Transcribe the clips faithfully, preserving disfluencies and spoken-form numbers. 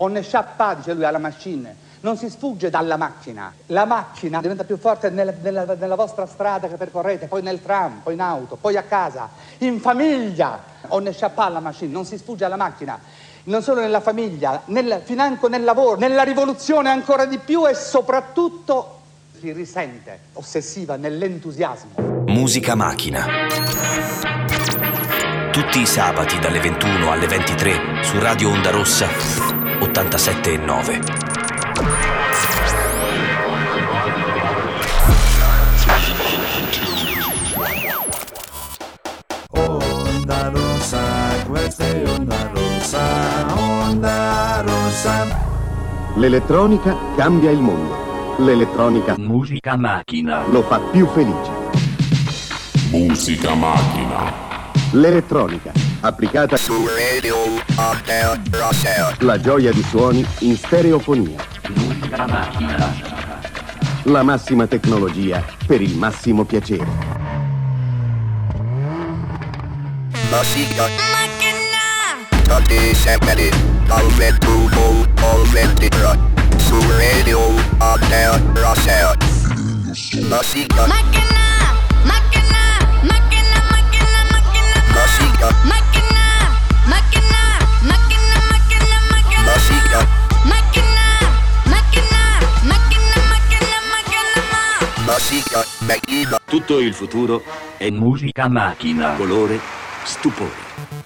On ne échappe pas, dice lui, alla machine. Non si sfugge dalla macchina. La macchina diventa più forte nella, nella, nella vostra strada che percorrete, poi nel tram, poi in auto, poi a casa, in famiglia. On ne échappe pas alla machine, non si sfugge alla macchina. Non solo nella famiglia, nel, financo nel lavoro, nella rivoluzione ancora di più e soprattutto si risente, ossessiva nell'entusiasmo. Musica Macchina. Tutti i sabati dalle ventuno alle ventitré su Radio Onda Rossa ottantasette e nove. Onda Rossa, questa è Onda Rossa, Onda Rossa. L'elettronica cambia il mondo. L'elettronica Musica Macchina lo fa più felice. Musica Macchina. L'elettronica applicata su Radio Onda Rossa. La gioia di suoni in stereofonia. Musica Macchina. La massima tecnologia per il massimo piacere. Musica Macchina. Tutti sempre dal ventuno al ventitré su Radio Onda Rossa. Musica Macchina. Macchina. Macchina. Macchina. Macchina. Musica Macchina. Macchina. Macchina. Macchina. Macchina. Musica Macchina. Macchina. Macchina. Macchina. Macchina. Musica Macchina. Tutto il futuro è Musica Macchina. colore, stupore.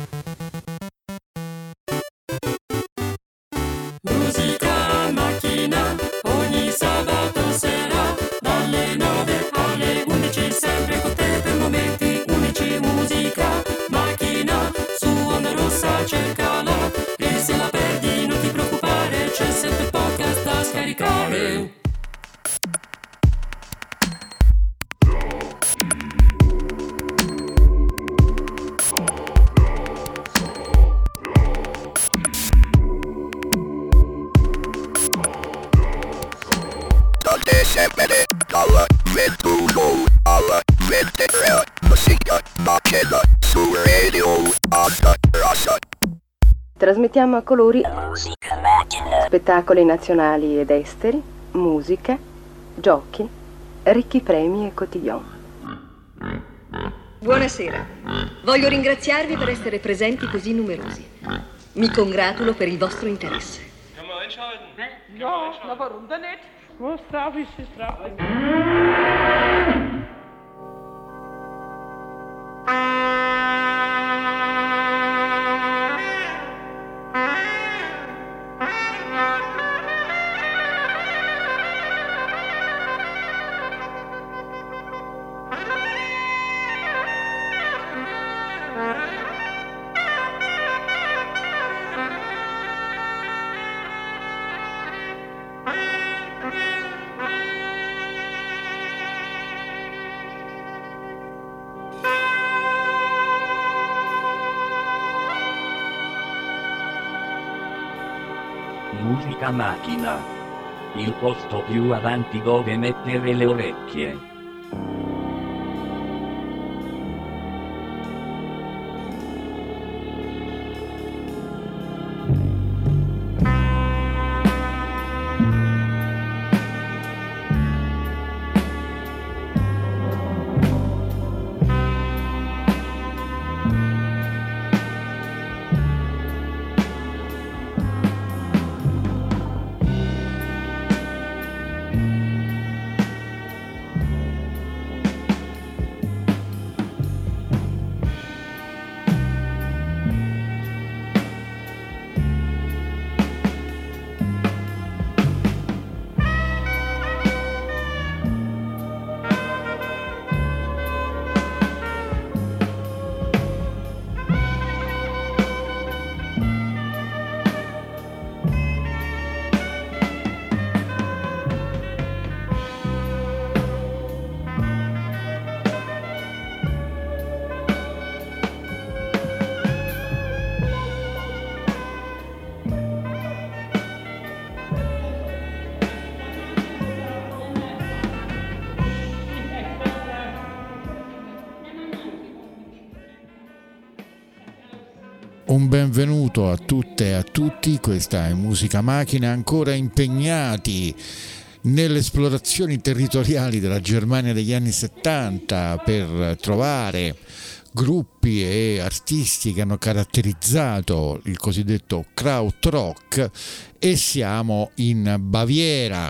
Musica Macchina, ogni sabato sera, dalle nove alle undici, sempre con te per momenti unici. Musica Macchina, su Onda Rossa cercala, e se la perdi non ti preoccupare, c'è sempre il podcast da scaricare. Tutti sempre dal ventuno al ventitré. Musica Macchina su Radio Onda Rossa. Trasmettiamo a colori spettacoli nazionali ed esteri, musica, giochi, ricchi premi e cotillon. Buonasera. Voglio ringraziarvi per essere presenti così numerosi. Mi congratulo per il vostro interesse. Können wir einschalten? Ja, na warum denn nicht? Was drauf ist, ist drauf. Musica Macchina. Il posto più avanti dove mettere le orecchie. un benvenuto a tutte e a tutti. Questa è Musica Macchina, ancora impegnati nelle esplorazioni territoriali della Germania degli anni settanta per trovare gruppi e artisti che hanno caratterizzato il cosiddetto krautrock, e siamo in Baviera,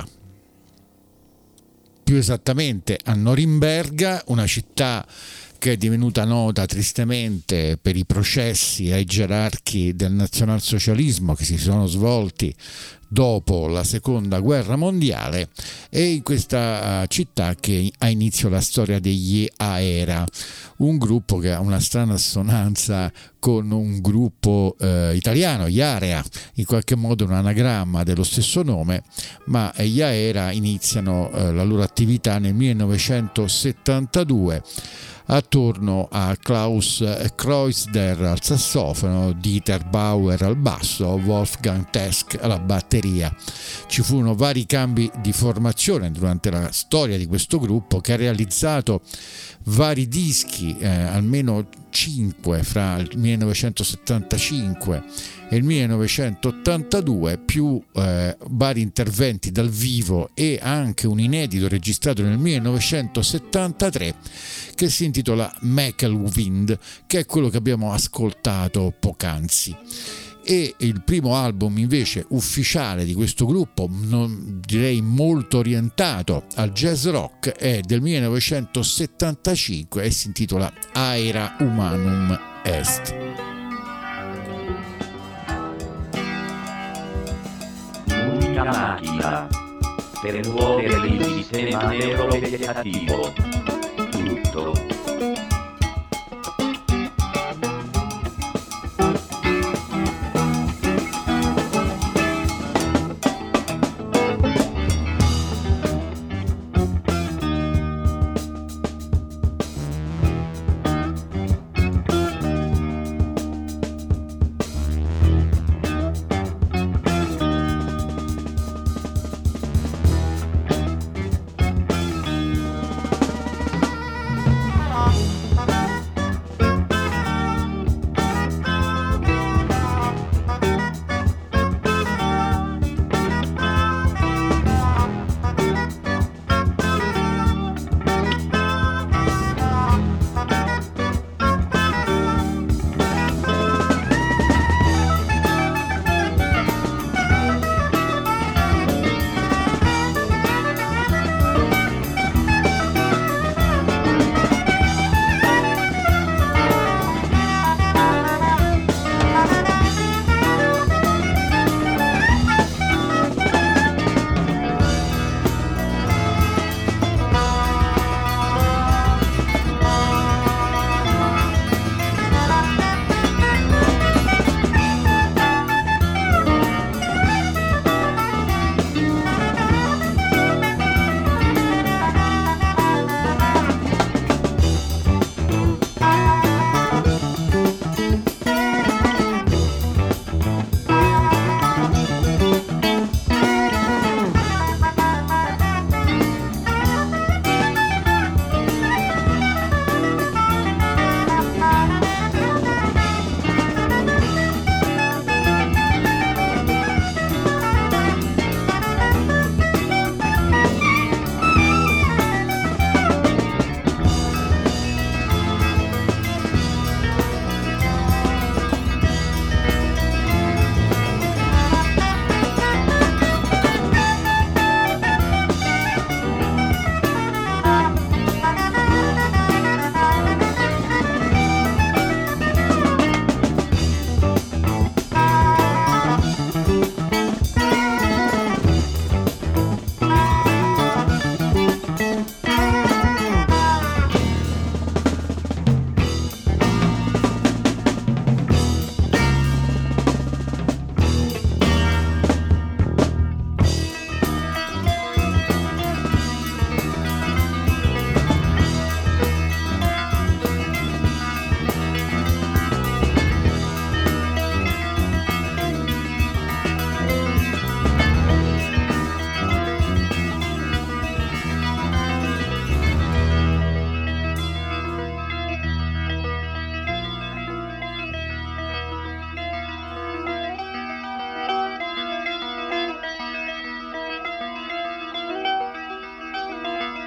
più esattamente a Norimberga, una città che è divenuta nota tristemente per i processi ai gerarchi del nazionalsocialismo che si sono svolti dopo la seconda guerra mondiale, e in questa città che ha inizio la storia degli Aera, un gruppo che ha una strana assonanza con un gruppo eh, italiano, gli Area, in qualche modo un anagramma dello stesso nome, ma gli Aera iniziano eh, la loro attività nel millenovecentosettantadue attorno a Klaus Kreuzder al sassofono, Dieter Bauer al basso, Wolfgang Tesk alla batteria. Ci furono vari cambi di formazione durante la storia di questo gruppo, che ha realizzato vari dischi, eh, almeno cinque fra il millenovecentosettantacinque e il millenovecentottantadue, più eh, vari interventi dal vivo e anche un inedito registrato nel millenovecentosettantatré che si intitola Mekelwind, che è quello che abbiamo ascoltato poc'anzi. E il primo album invece ufficiale di questo gruppo, non, direi molto orientato al jazz rock, è del millenovecentosettantacinque e si intitola Aera Humanum Est. Musica macchina per muovere il sistema neurovegetativo. Tutto.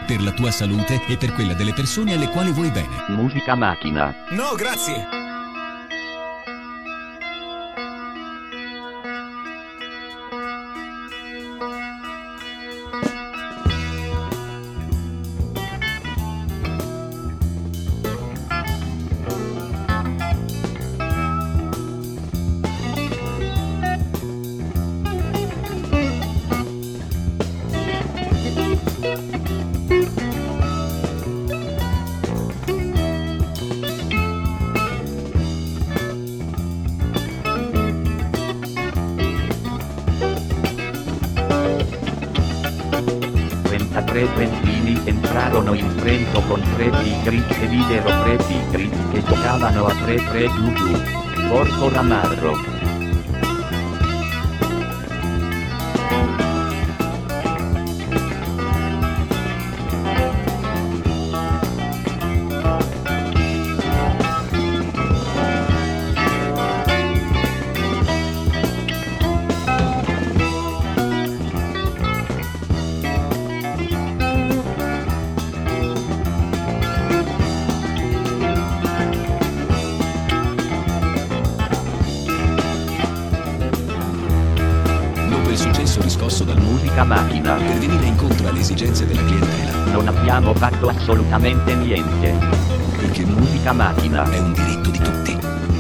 per la tua salute e per quella delle persone alle quali vuoi bene. Musica macchina. No, grazie. Tre trentini entrarono in Trento con tre tigri e videro tre tigri che giocavano a tre tre giù giù. Porco ramarro. Macchina per venire incontro alle esigenze della clientela. Non abbiamo fatto assolutamente niente. Perché Musica macchina è un diritto di tutti.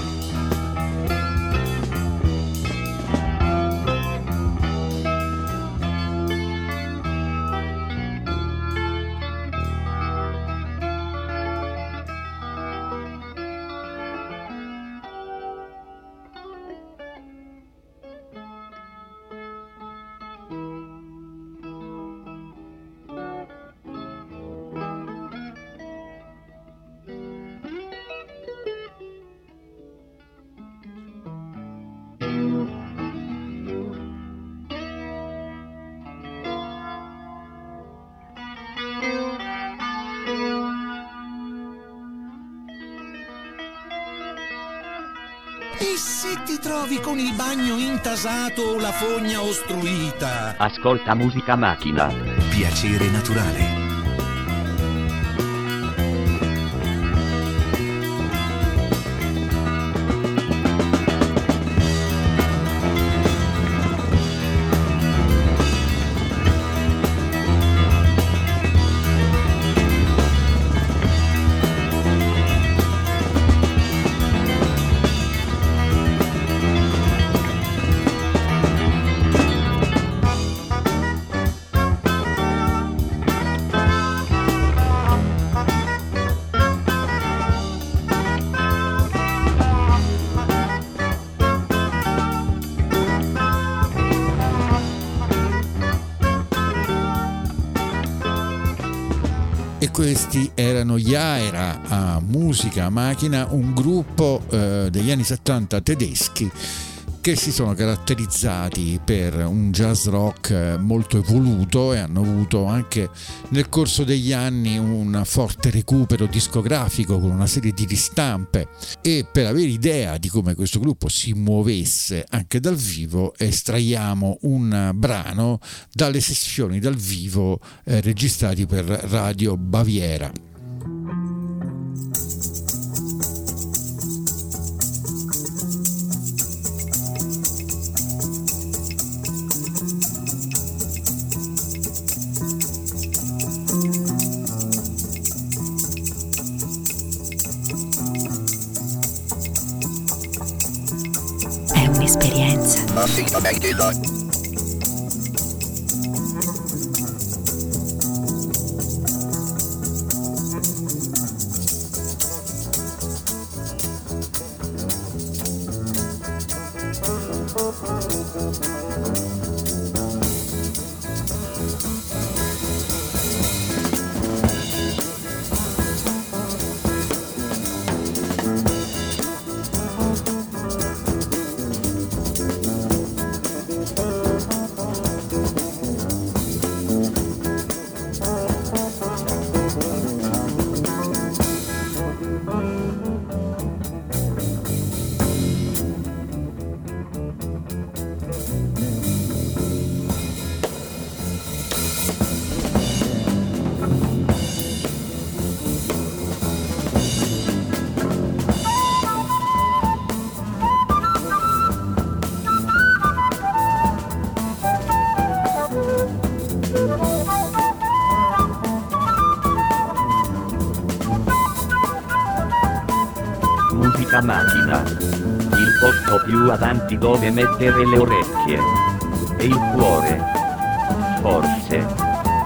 E se ti trovi con il bagno intasato o la fogna ostruita? Ascolta musica macchina. Piacere naturale. Questi erano gli Aera a Musica Macchina, un gruppo eh, degli anni settanta tedeschi che si sono caratterizzati per un jazz rock molto evoluto e hanno avuto anche nel corso degli anni un forte recupero discografico con una serie di ristampe. E per avere idea di come questo gruppo si muovesse anche dal vivo estraiamo un brano dalle sessioni dal vivo eh, registrati per Radio Baviera. È un'esperienza. Thank Musica macchina. Il posto più avanti dove mettere le orecchie. E il cuore. Forse.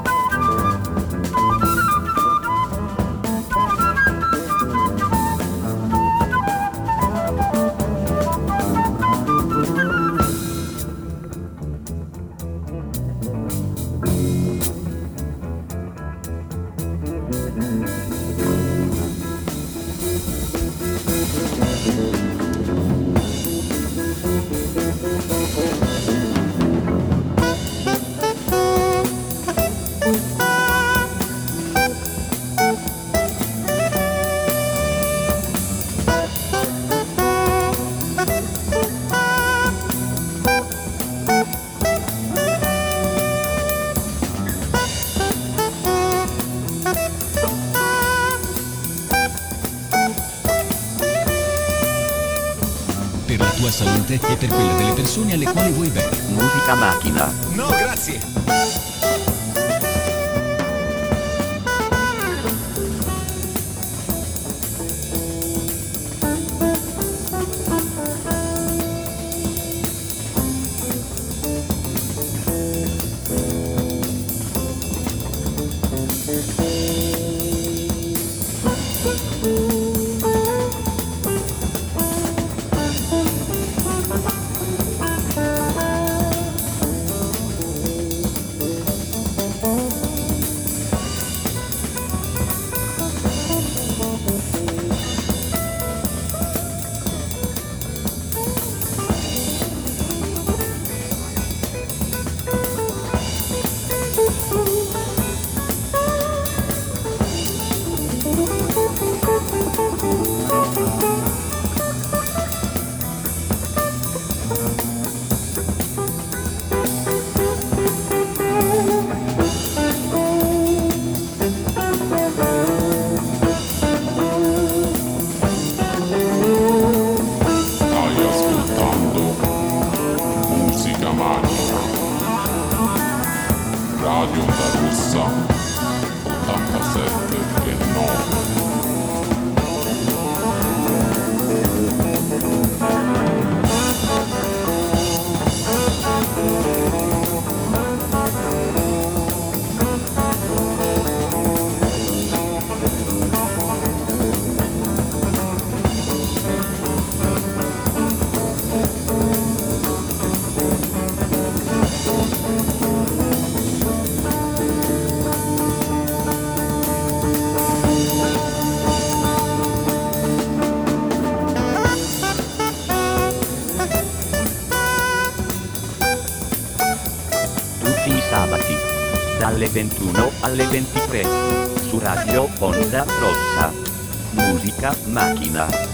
Salute e per quella delle persone alle quali vuoi bene. Musica macchina. No, grazie. Dalle ventuno alle ventitré su Radio Onda Rossa. Musica macchina.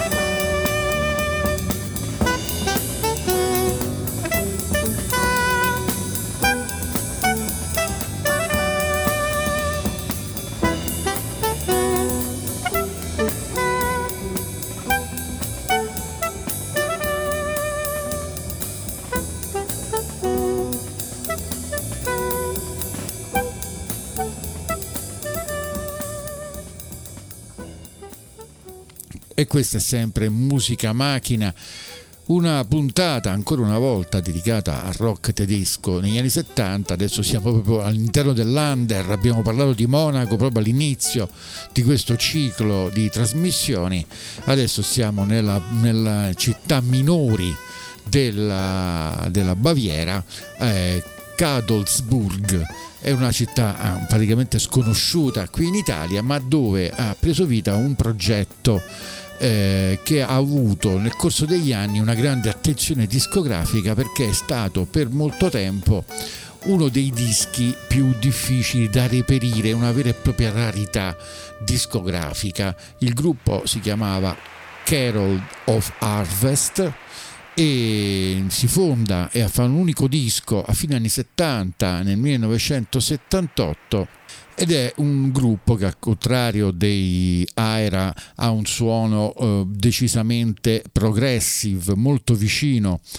E questa è sempre Musica Macchina, una puntata ancora una volta dedicata al rock tedesco negli anni settanta. Adesso siamo proprio all'interno dell'Under, abbiamo parlato di Monaco proprio all'inizio di questo ciclo di trasmissioni. Adesso siamo nella, nella città minori della, della Baviera, eh, Cadolzburg. È una città praticamente sconosciuta qui in Italia, ma dove ha preso vita un progetto Eh, che ha avuto nel corso degli anni una grande attenzione discografica, perché è stato per molto tempo uno dei dischi più difficili da reperire, una vera e propria rarità discografica. Il gruppo si chiamava Carol of Harvest e si fonda e fa un unico disco a fine anni settanta, nel millenovecentosettantotto, ed è un gruppo che, al contrario dei Aera, ha un suono eh, decisamente progressive, molto vicino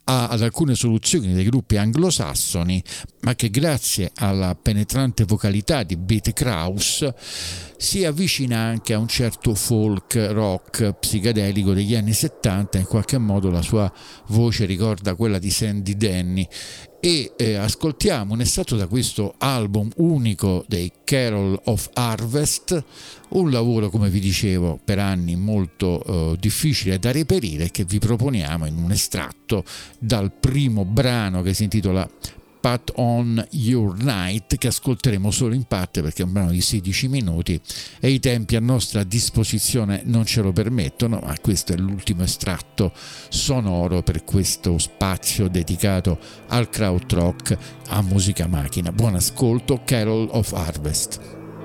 a, ad alcune soluzioni dei gruppi anglosassoni, ma che grazie alla penetrante vocalità di Beat Kraus si avvicina anche a un certo folk rock psichedelico degli anni settanta. In qualche modo la sua voce ricorda quella di Sandy Denny. E eh, ascoltiamo un estratto da questo album unico dei Carol of Harvest, un lavoro, come vi dicevo, per anni molto eh, difficile da reperire, che vi proponiamo in un estratto dal primo brano, che si intitola Pat on Your Night, che ascolteremo solo in parte perché è un brano di sedici minuti e i tempi a nostra disposizione non ce lo permettono, ma questo è l'ultimo estratto sonoro per questo spazio dedicato al krautrock, a Musica Macchina. Buon ascolto, Carol of Harvest.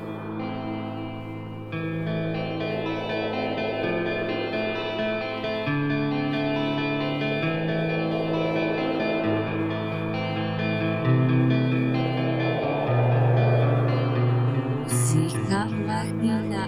Musica Macchina.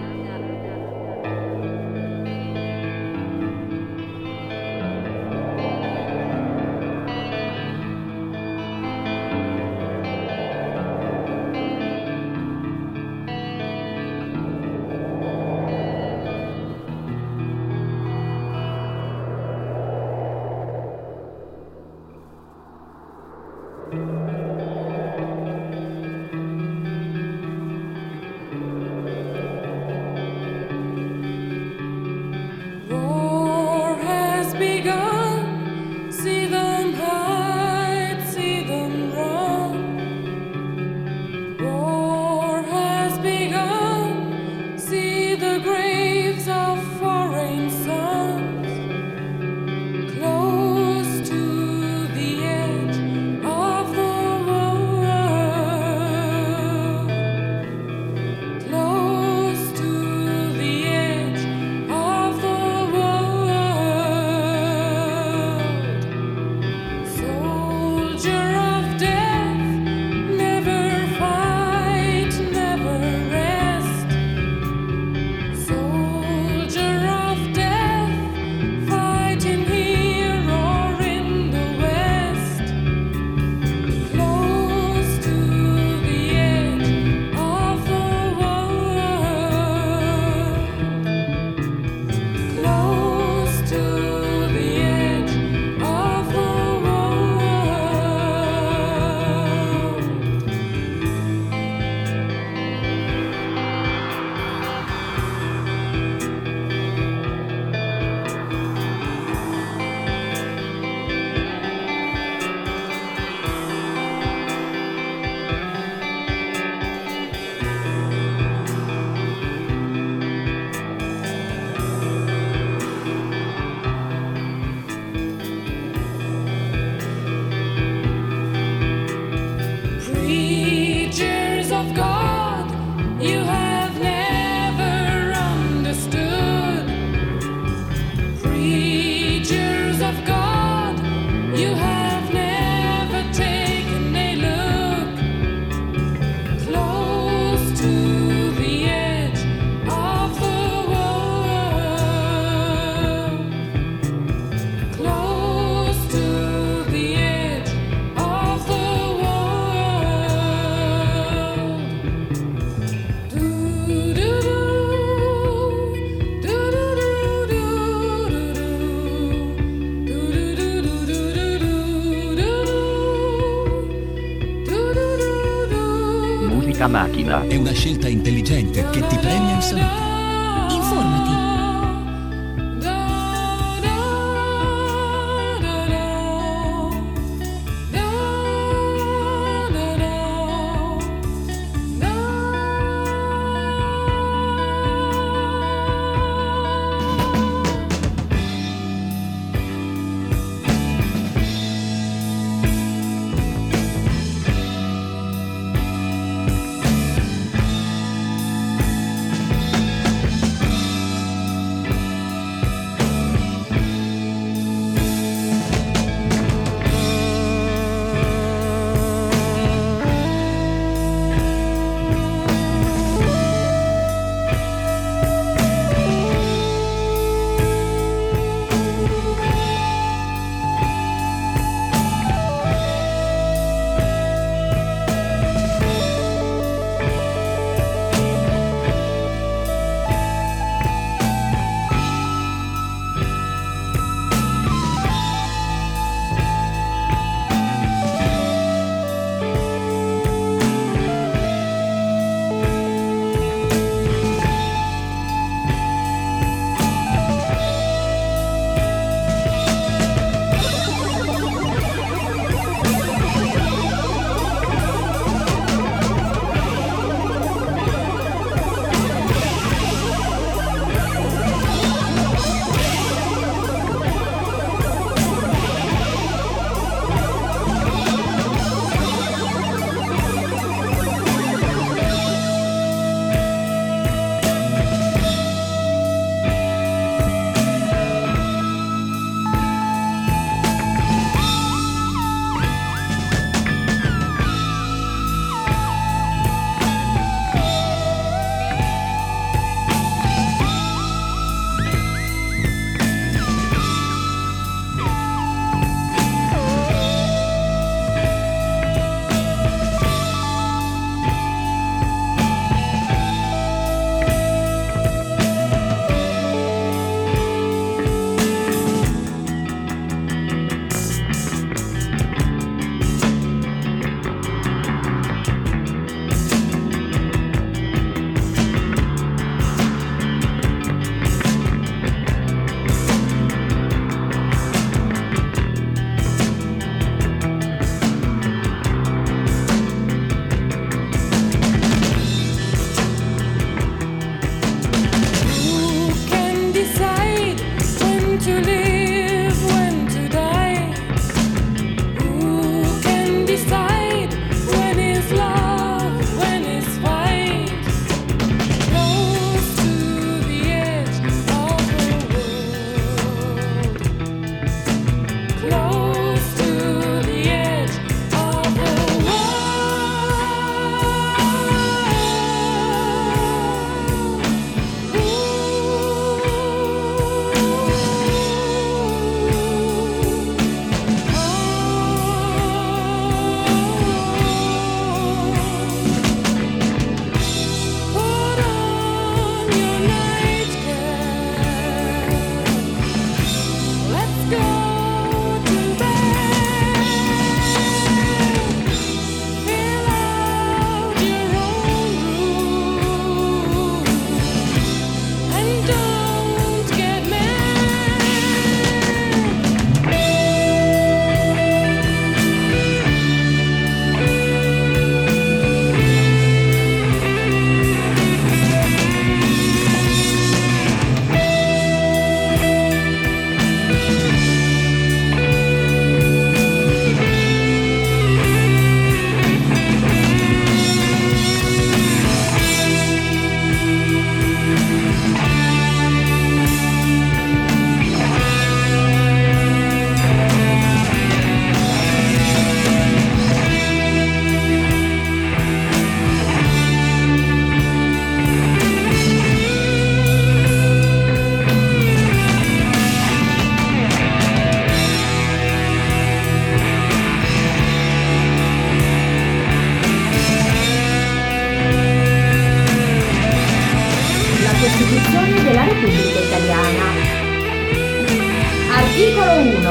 Macchina è una scelta intelligente che ti premia in salute. Informati.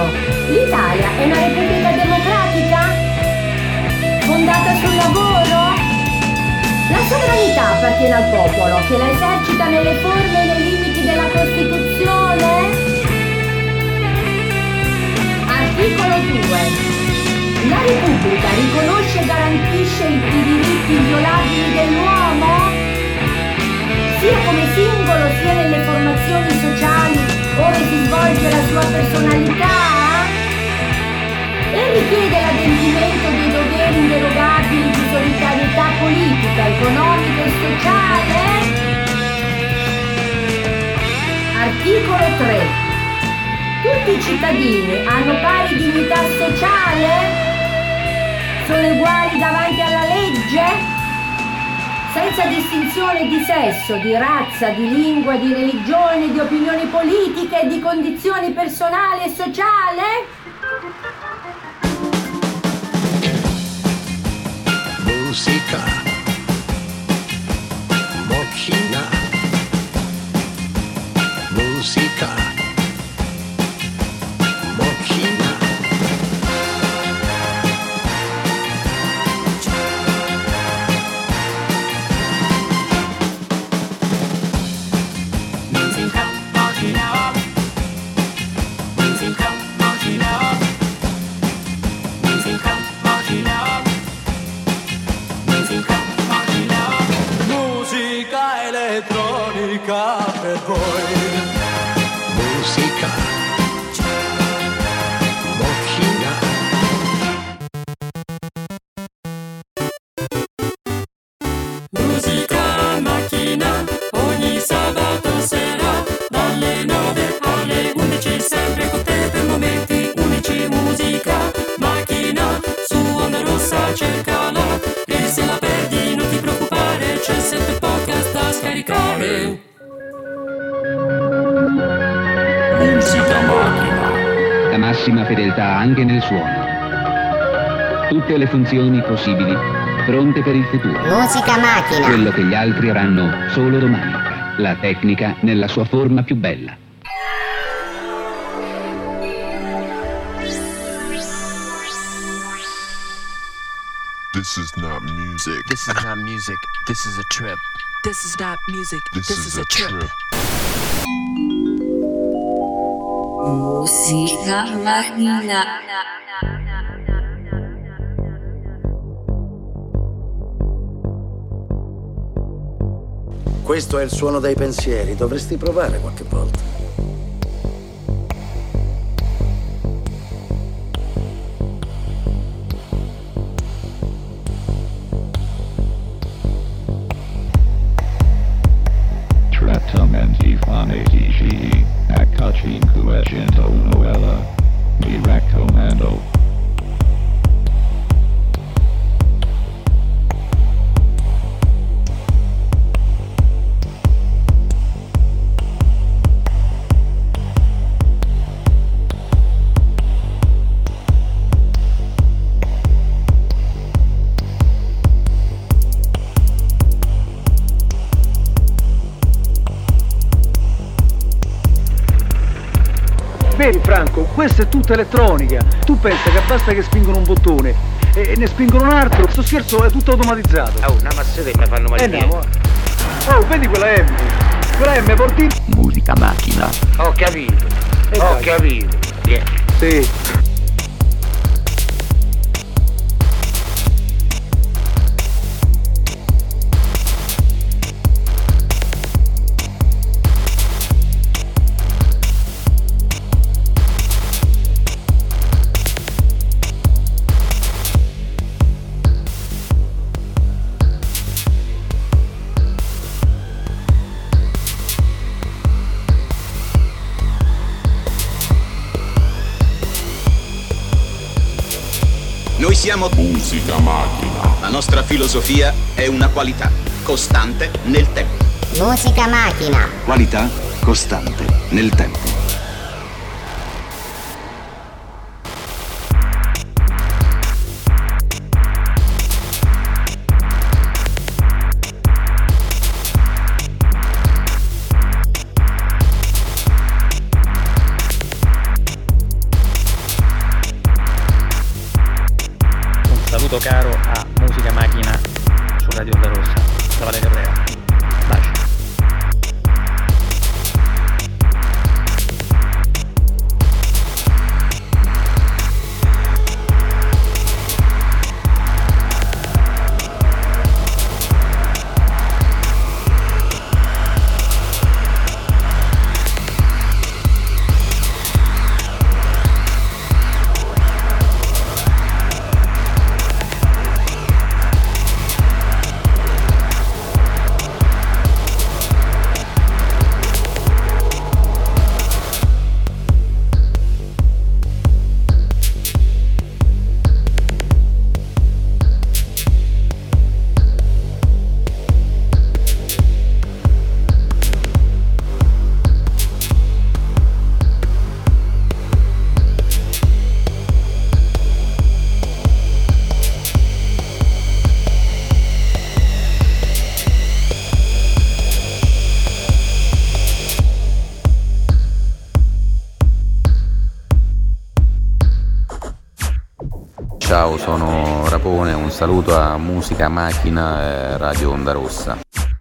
Buongiorno, l'Italia è una repubblica democratica? Fondata sul lavoro? La sovranità appartiene al popolo, che la esercita nelle forme e nei limiti della Costituzione? Articolo due. La Repubblica riconosce e garantisce i diritti inviolabili dell'uomo? Sia come singolo sia nelle formazioni sociali ove si svolge la sua personalità? E richiede l'adempimento dei doveri inderogabili di solidarietà politica, economica e sociale? Articolo tre. Tutti i cittadini hanno pari dignità sociale? Sono uguali davanti alla legge? Senza distinzione di sesso, di razza, di lingua, di religione, di opinioni politiche e di condizioni personali e sociali? Musica, macchina, musica, macchina. Musica elettronica per voi. Musica, macchina. Musica macchina, ogni sabato sera, dalle nove alle undici, sempre con te per momenti unici. Musica macchina, su Onda Rossa cercala, e se la perdi non ti preoccupare, c'è sempre podcast da scaricare. Musica macchina. La massima fedeltà anche nel suono. Tutte le funzioni possibili, pronte per il futuro. Musica macchina. Quello che gli altri avranno solo domani. La tecnica nella sua forma più bella. This is not music. This is not music. This is a trip. This is not music. This, This is, is a a trip. trip. Musica macchina. Questo è il suono dei pensieri, dovresti provare qualche volta. Trattamenti fonetici acca cinquecentouno. Mi raccomando. Vedi Franco, questa è tutta elettronica. Tu pensa che basta che spingono un bottone e ne spingono un altro. Questo scherzo è tutto automatizzato. Oh, una mazzata mi fanno male. Eh no. Oh, vedi quella M. Quella M porti. Musica macchina. Ho capito. Eh, Ho dai. capito. Yeah. Sì. Noi siamo Musica Macchina. La nostra filosofia è una qualità costante nel tempo. Musica macchina. Qualità costante nel tempo. saluto caro a Musica Macchina su Radio Onda Rossa. Da Valerio Rea. Baci. Ciao, sono Rapone, un saluto a Musica Macchina e Radio Onda Rossa.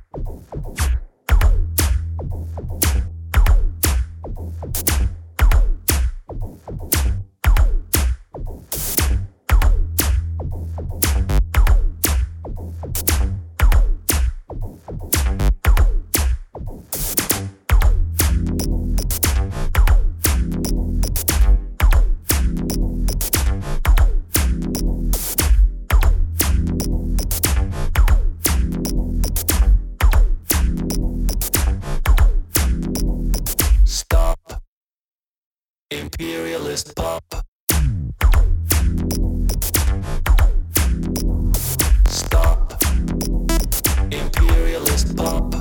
Imperialist pop. Stop. Imperialist pop.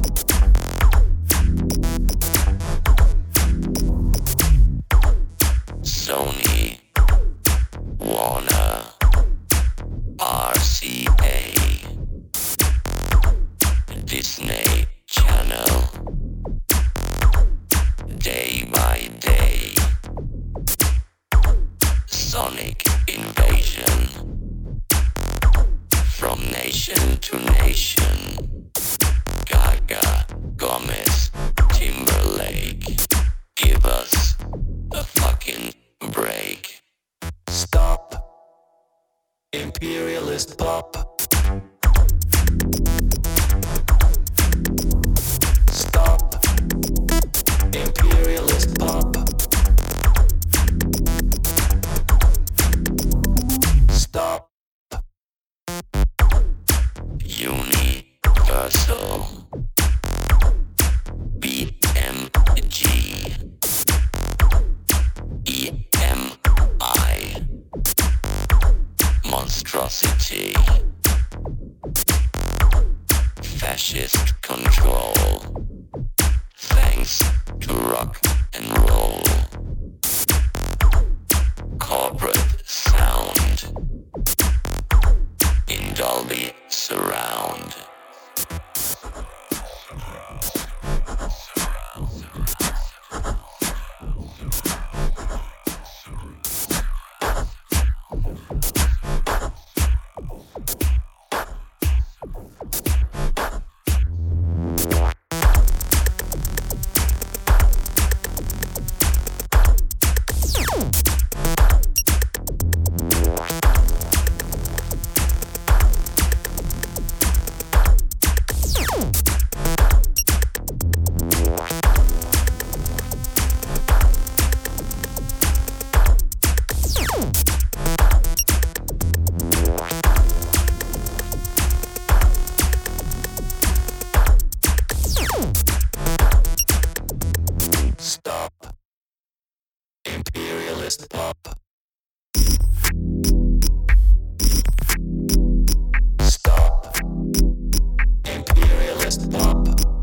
Sony, Warner, R C A, Disney Channel, day by day. Sonic invasion, from nation to nation. Gaga, Gomez, Timberlake, give us a fucking break. Stop, imperialist pop. Stop, imperialist pop. Stop. Universal. B M G. E M I. Monstrosity. Fascist control. Thanks to rock and roll. Corporate sound. In Dolby Surround. Stop. Imperialist pop. Stop. Imperialist pop.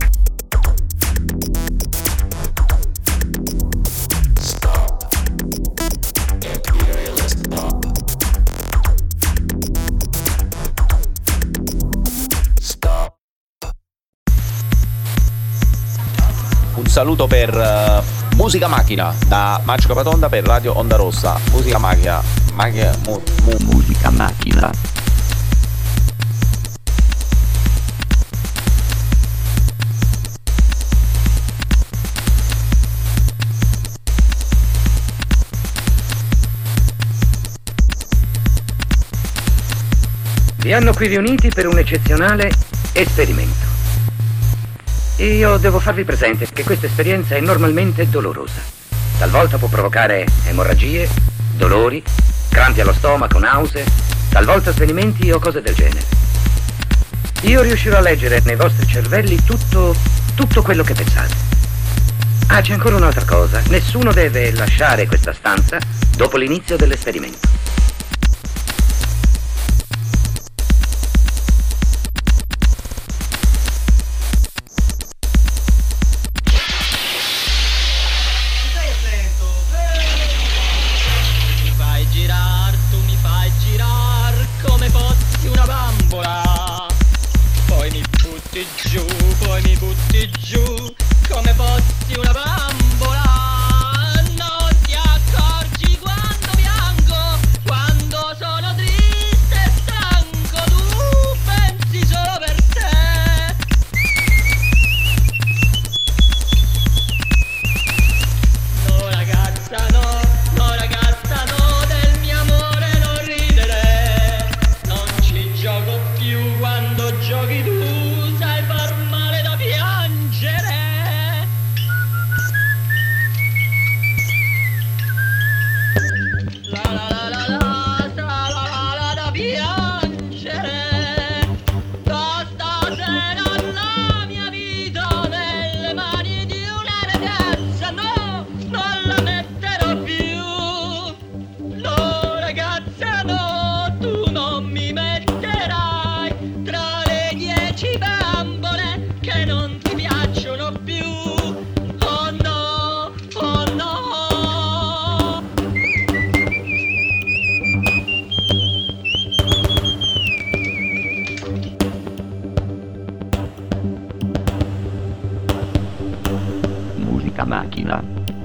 Stop. Imperialist pop. Un saluto per uh, Musica Macchina da Macio Capatonda per Radio Onda Rossa. Musica Macchina. Macchina. Mu, mu. Musica Macchina. Vi hanno qui riuniti per un eccezionale esperimento. Io devo farvi presente che questa esperienza è normalmente dolorosa. Talvolta può provocare emorragie, dolori, crampi allo stomaco, nausee, talvolta svenimenti o cose del genere. Io riuscirò a leggere nei vostri cervelli tutto, tutto quello che pensate. Ah, c'è ancora un'altra cosa. Nessuno deve lasciare questa stanza dopo l'inizio dell'esperimento. Giù, poi mi butti giù, come fossi una bambola. Non ti accorgi quando piango, quando sono triste e stanco. Tu pensi solo per te. No ragazza no, no ragazza no, del mio amore non ridere. Non ci gioco più quando giochi tu. Macchina.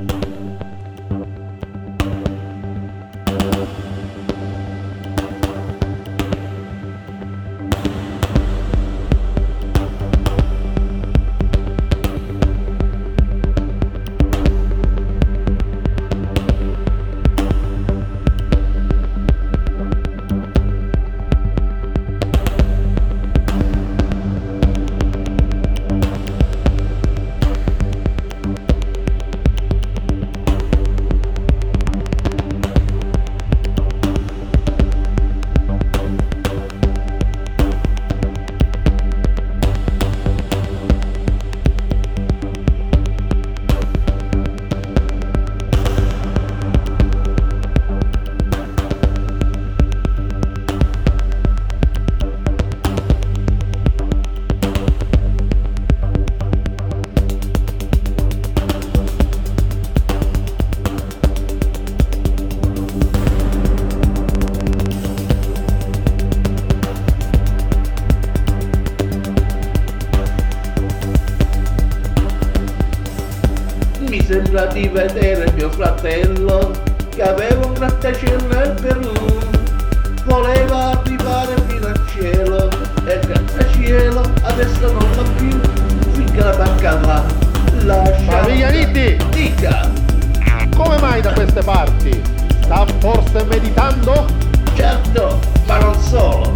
Sembra di vedere mio fratello che aveva un grattacielo nel Perù, voleva arrivare fino al cielo e il grattacielo adesso non va più, finché la banca va lascia. Ma Viglianitti, dica, come mai da queste parti? Sta forse meditando? Certo, ma non solo.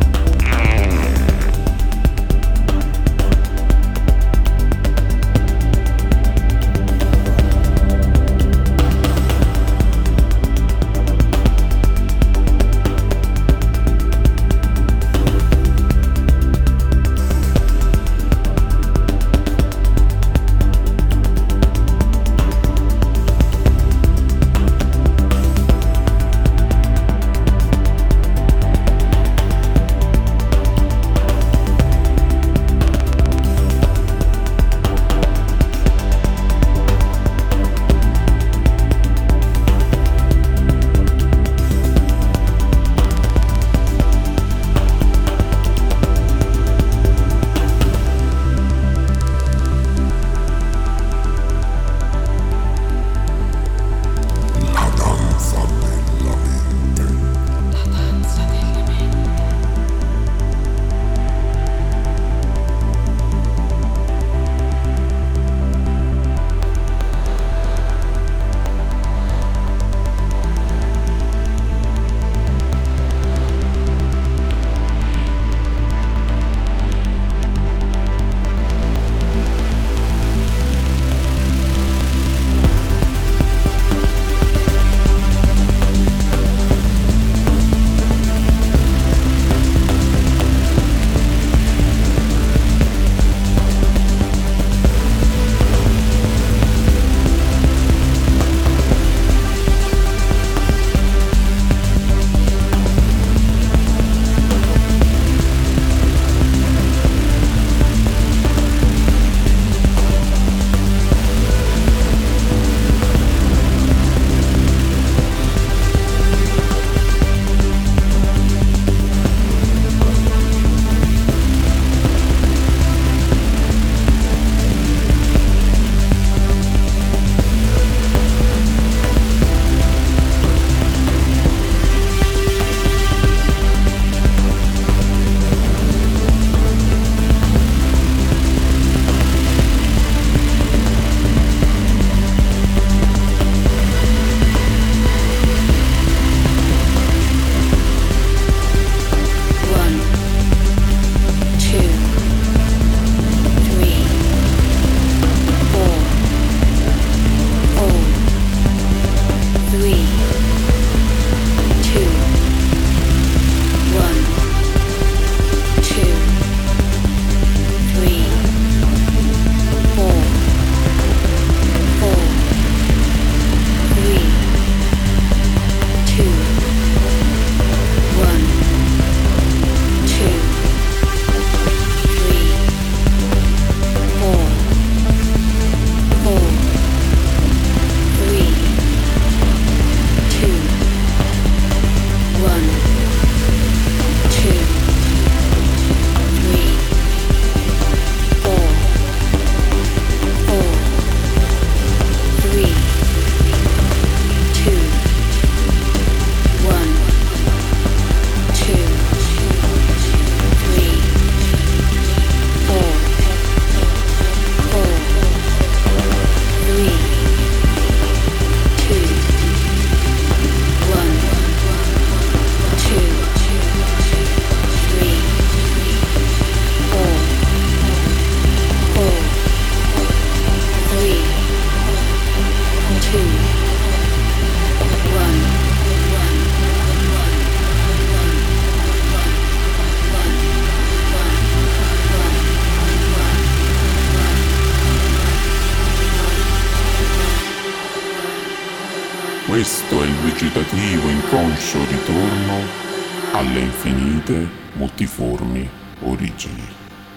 Questo è il recitativo inconscio ritorno alle infinite multiformi origini.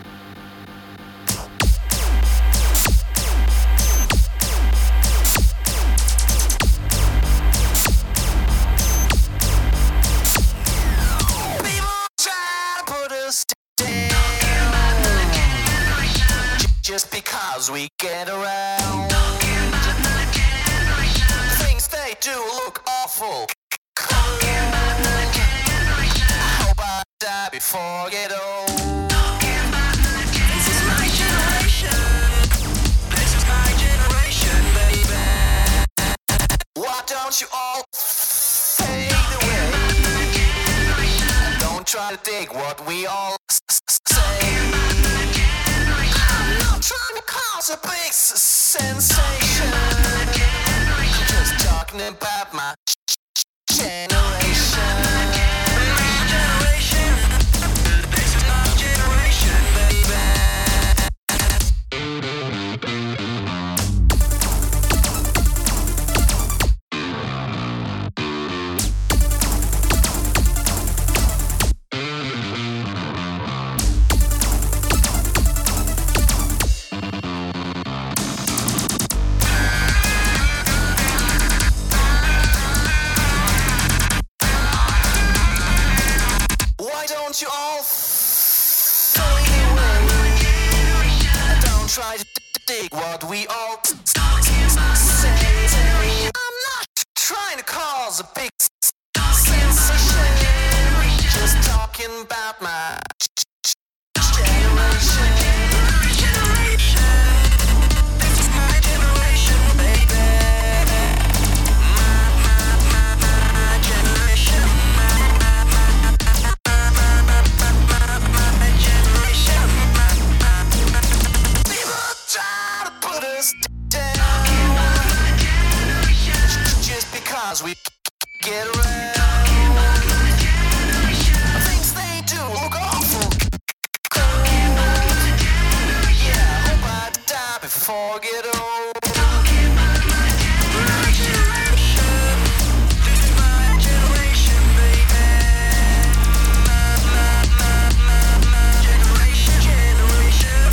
Just because we get around, things they do look awful. I hope I die before I get old. This is my generation. This is my generation, baby. Why don't you all fade away? Don't try to dig what we all s- s- say. I'm not trying to cause a big s- sensation. I'm just talking about my generation. My generation. This is my generation, baby. Why don't you all fade away? Don't try to d- dig what we all s- s- say. I'm not trying to cause a big s- sensation. Just talking about my generation. This is my generation, baby. My, my, my, my generation. Try to put us down just because we get around. Things they do look awful cold. Yeah, I hope I die before I get old. My generation, this is my generation, baby. My, my, my, my, my generation, generation.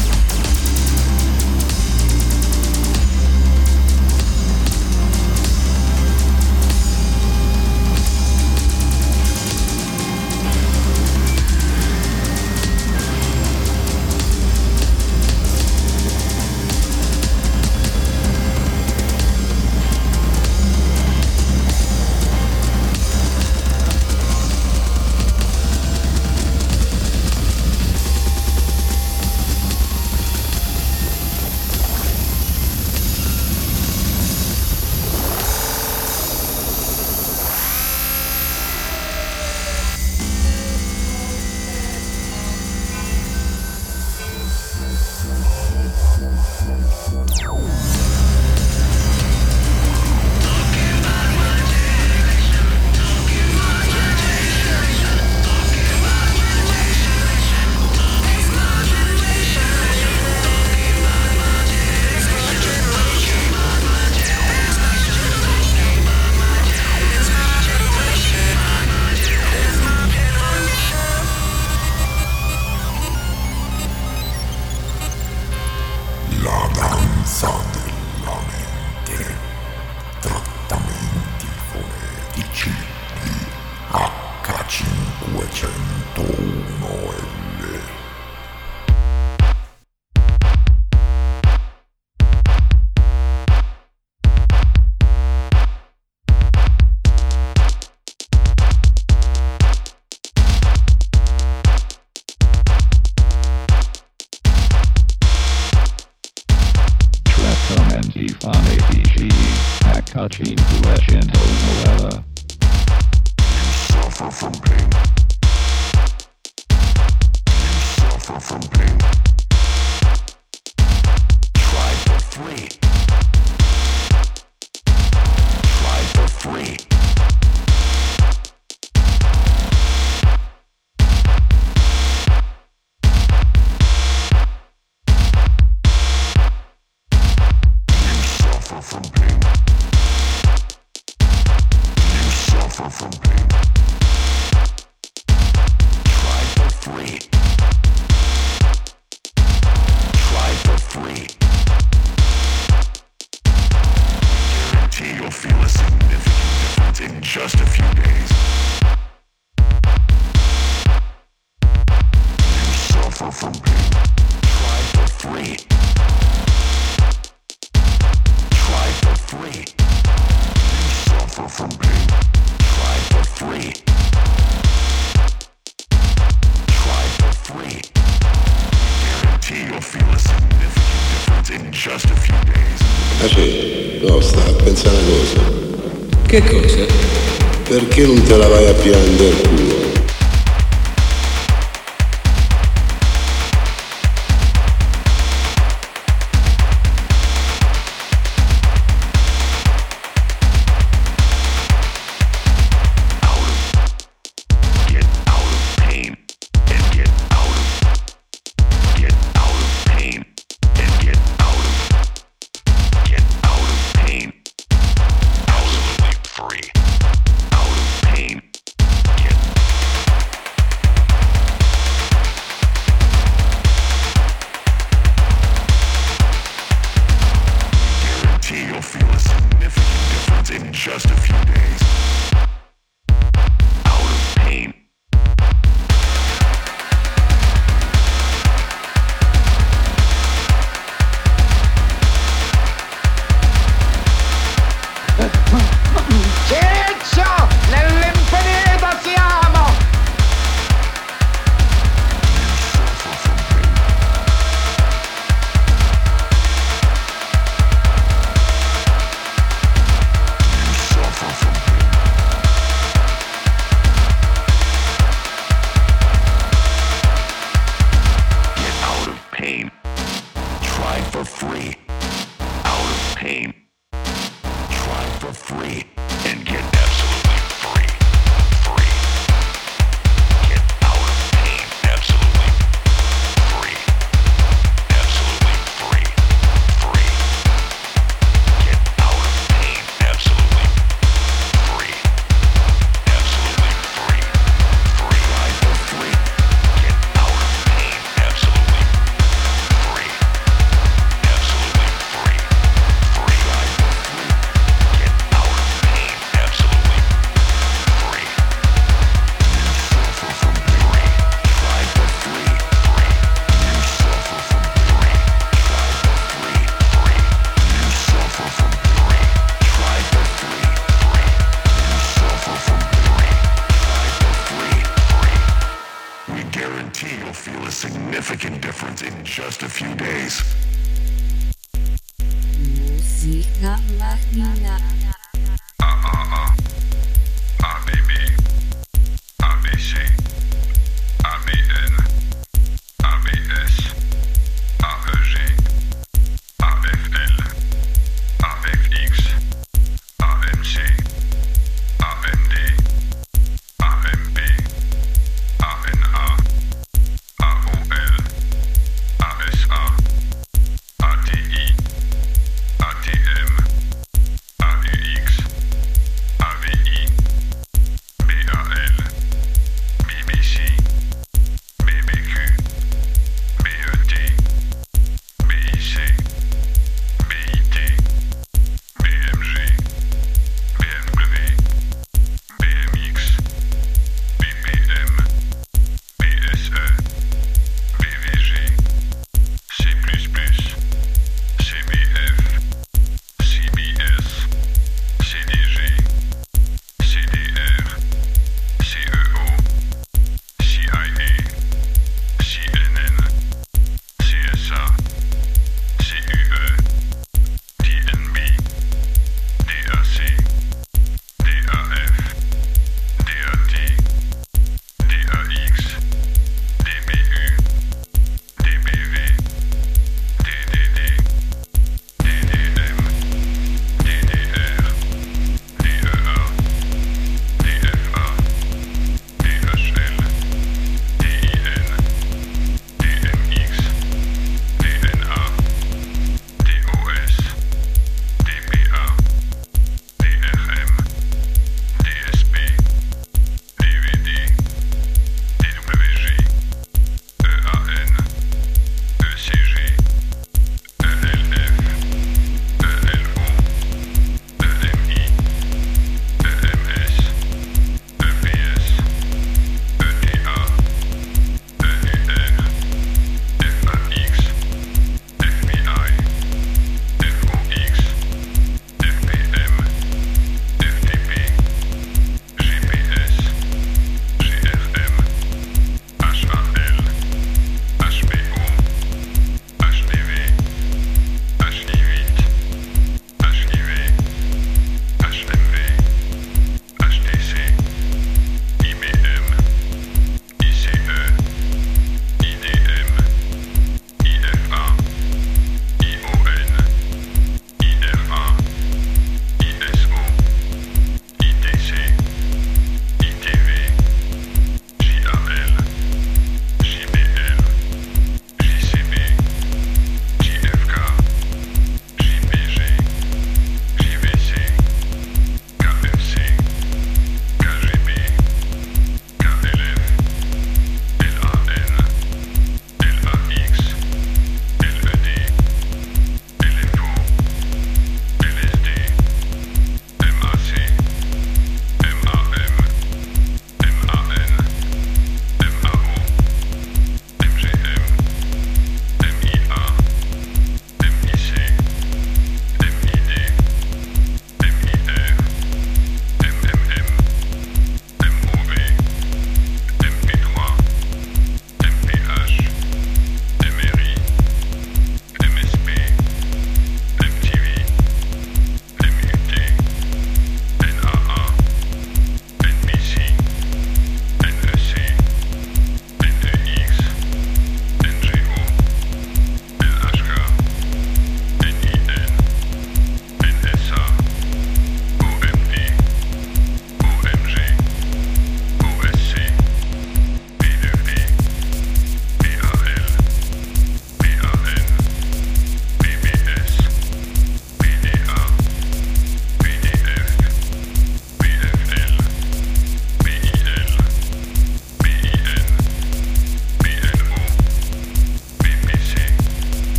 La danza della mente. Trattamenti fonetici di acca cinquecentouno L. Trattamenti fonetici acca cinquecentouno L. Suffer from pain. You suffer from pain. Try for free. Try for free. You suffer from pain. from pain. Try for free. Try for free. You suffer from pain. Try for free. Try for free. Guarantee you'll feel a significant difference in just a few days. Ah sì, no, sta a pensare una cosa. Che cosa? Perché non te la vai a piangere il culo? Musica Macchina. A D I, A T M, A U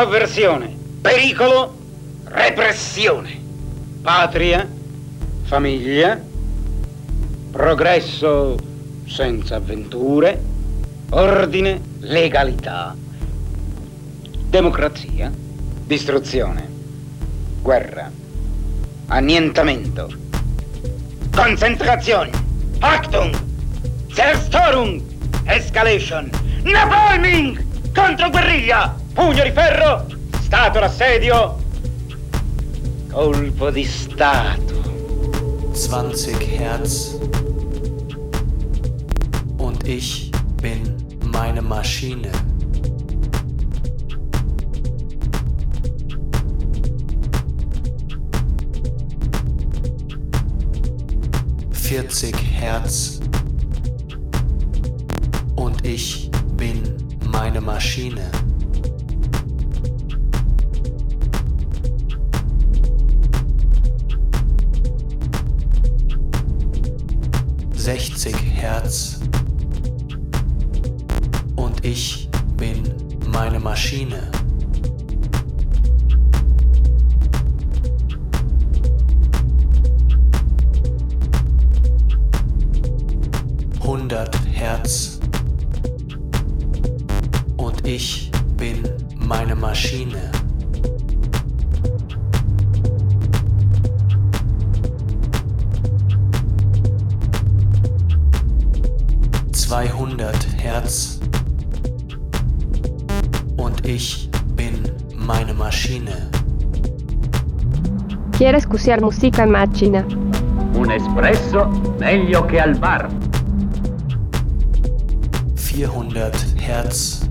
sovversione, pericolo, repressione. Patria, famiglia, progresso senza avventure, ordine, legalità, democrazia, distruzione, guerra, annientamento, concentrazione, Achtung, Zerstörung, Escalation, Napalming, controguerriglia, pugno di ferro, stato d'assedio, colpo di stato. zwanzig Hertz und ich bin meine Maschine. vierzig Hertz und ich bin meine Maschine. sechzig Hertz und ich bin meine Maschine. hundert Hertz und ich bin meine Maschine. zweihundert Hertz und ich bin meine Maschine. ¿Quieres escuchar música máquina? Un espresso meglio che al bar. vierhundert Hertz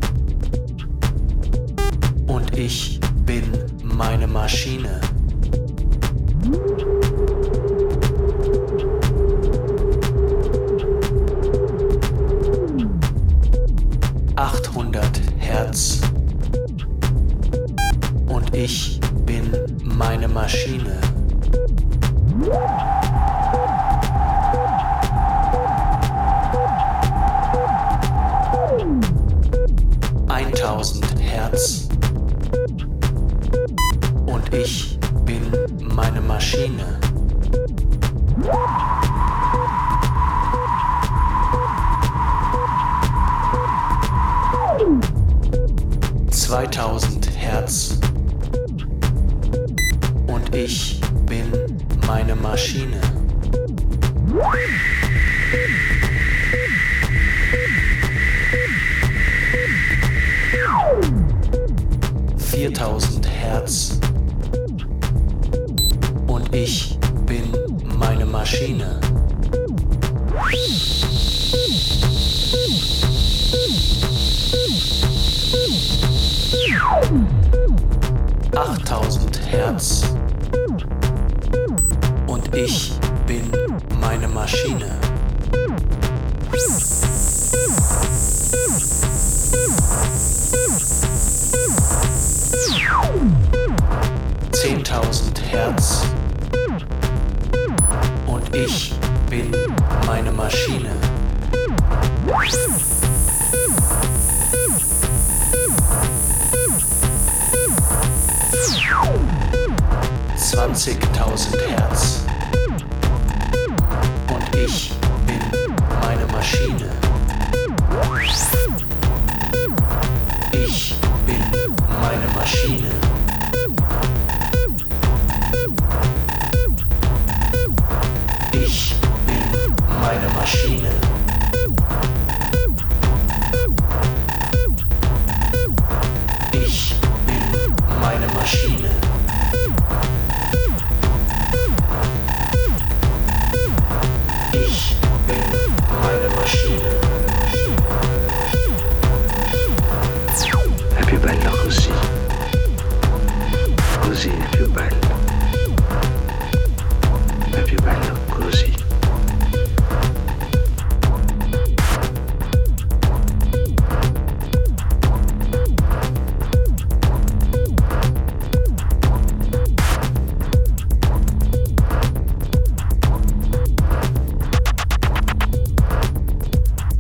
und ich bin meine Maschine. achthundert Hertz und ich bin meine Maschine. eintausend Hertz und ich bin meine Maschine. zweitausend Hertz und ich bin meine Maschine. viertausend Hertz und ich bin meine Maschine. achttausend Hertz und ich bin meine Maschine. zehntausend Hertz und ich bin meine Maschine. zwanzigtausend Hertz und ich bin meine Maschine. Ich bin meine Maschine. Ich bin meine Maschine. Ich bin meine Maschine. Ich bin meine Maschine. È più bello così. Così è più bello. È più bello così.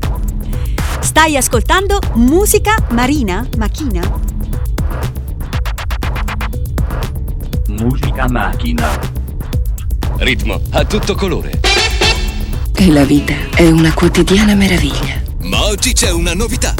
Stai ascoltando Musica Marina Machina? Musica macchina. Ritmo a tutto colore. E la vita è una quotidiana meraviglia. Ma oggi c'è una novità.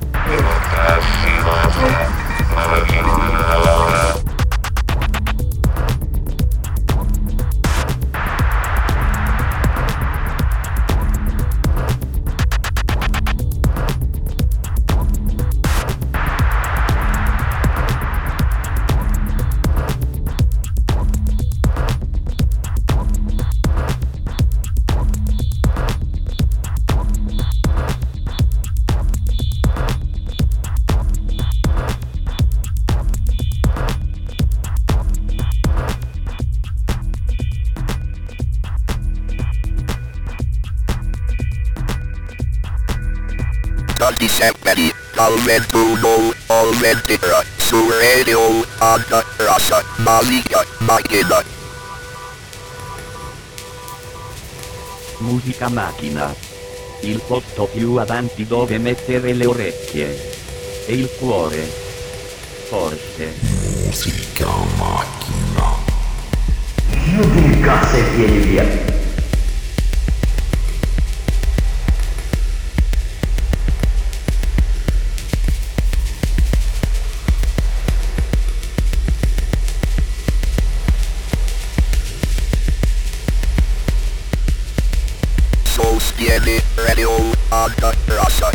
Tutti sempre, dal ventuno al ventitré, su Radio Onda Rossa, Musica Macchina. Musica macchina. Il posto più avanti dove mettere le orecchie. E il cuore. Forse. Musica macchina. Chiudi il gas e vieni via. Sostieni Radio Onda Rossa.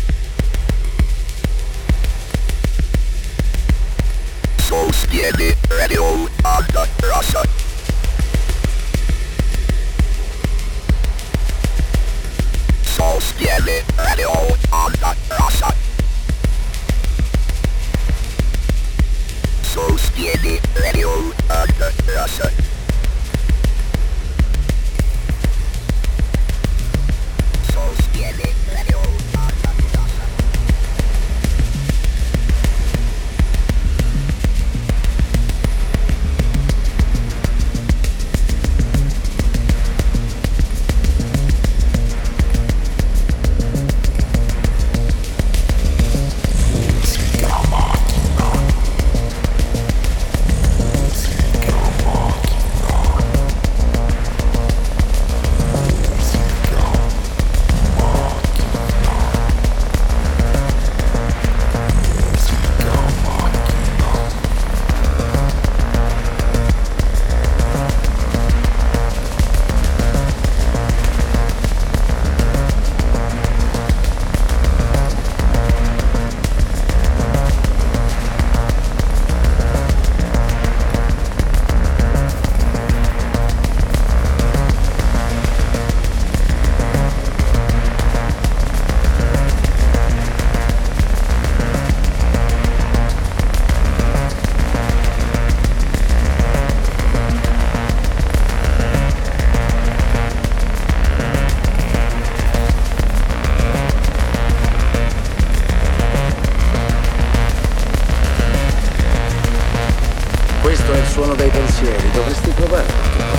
Sostieni Radio Onda Rossa. Sostieni Radio Onda Rossa. Sostieni Radio Onda Rossa. Questo è il suono dei pensieri, dovresti provare.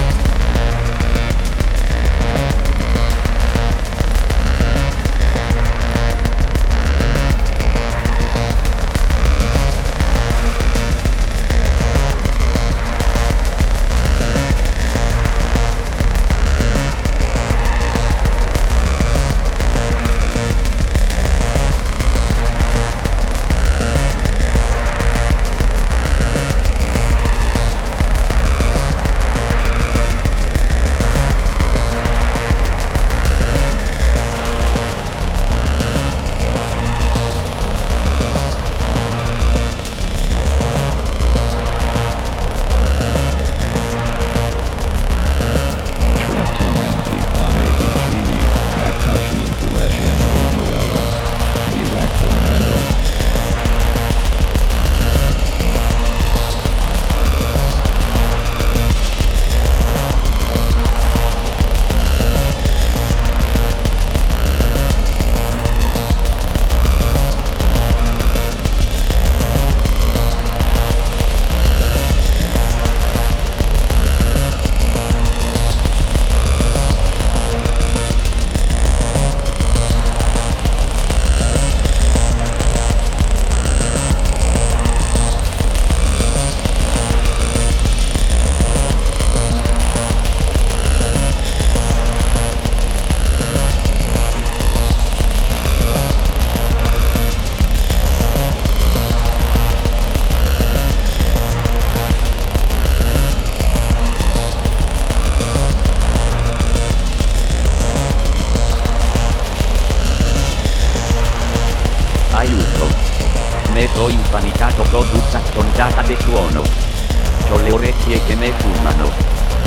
impanicato produce sondata de suono. C'ho le orecchie che ne fumano.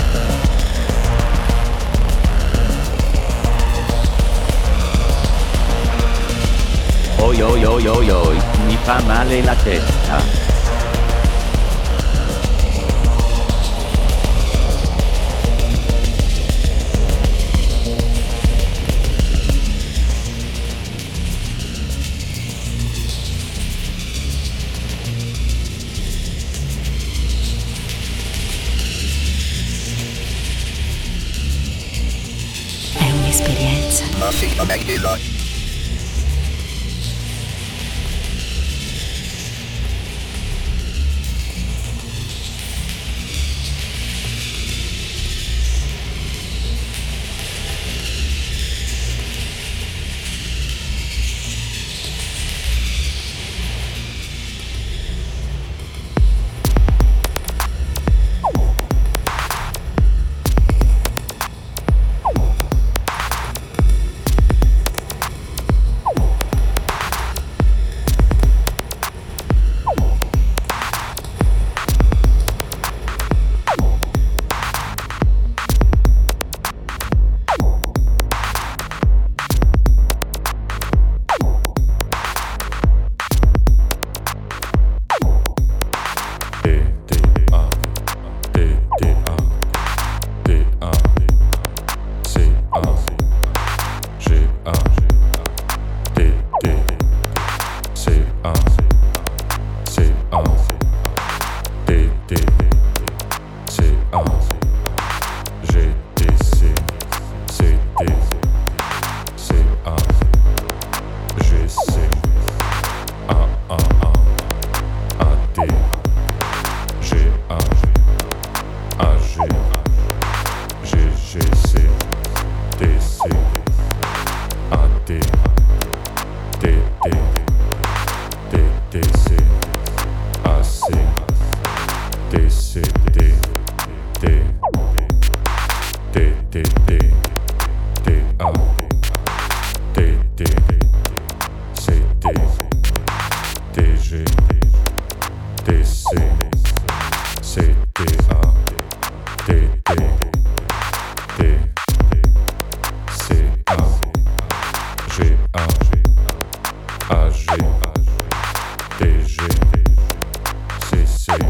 Oi oi oi oi oi, mi fa male la testa. È un'esperienza.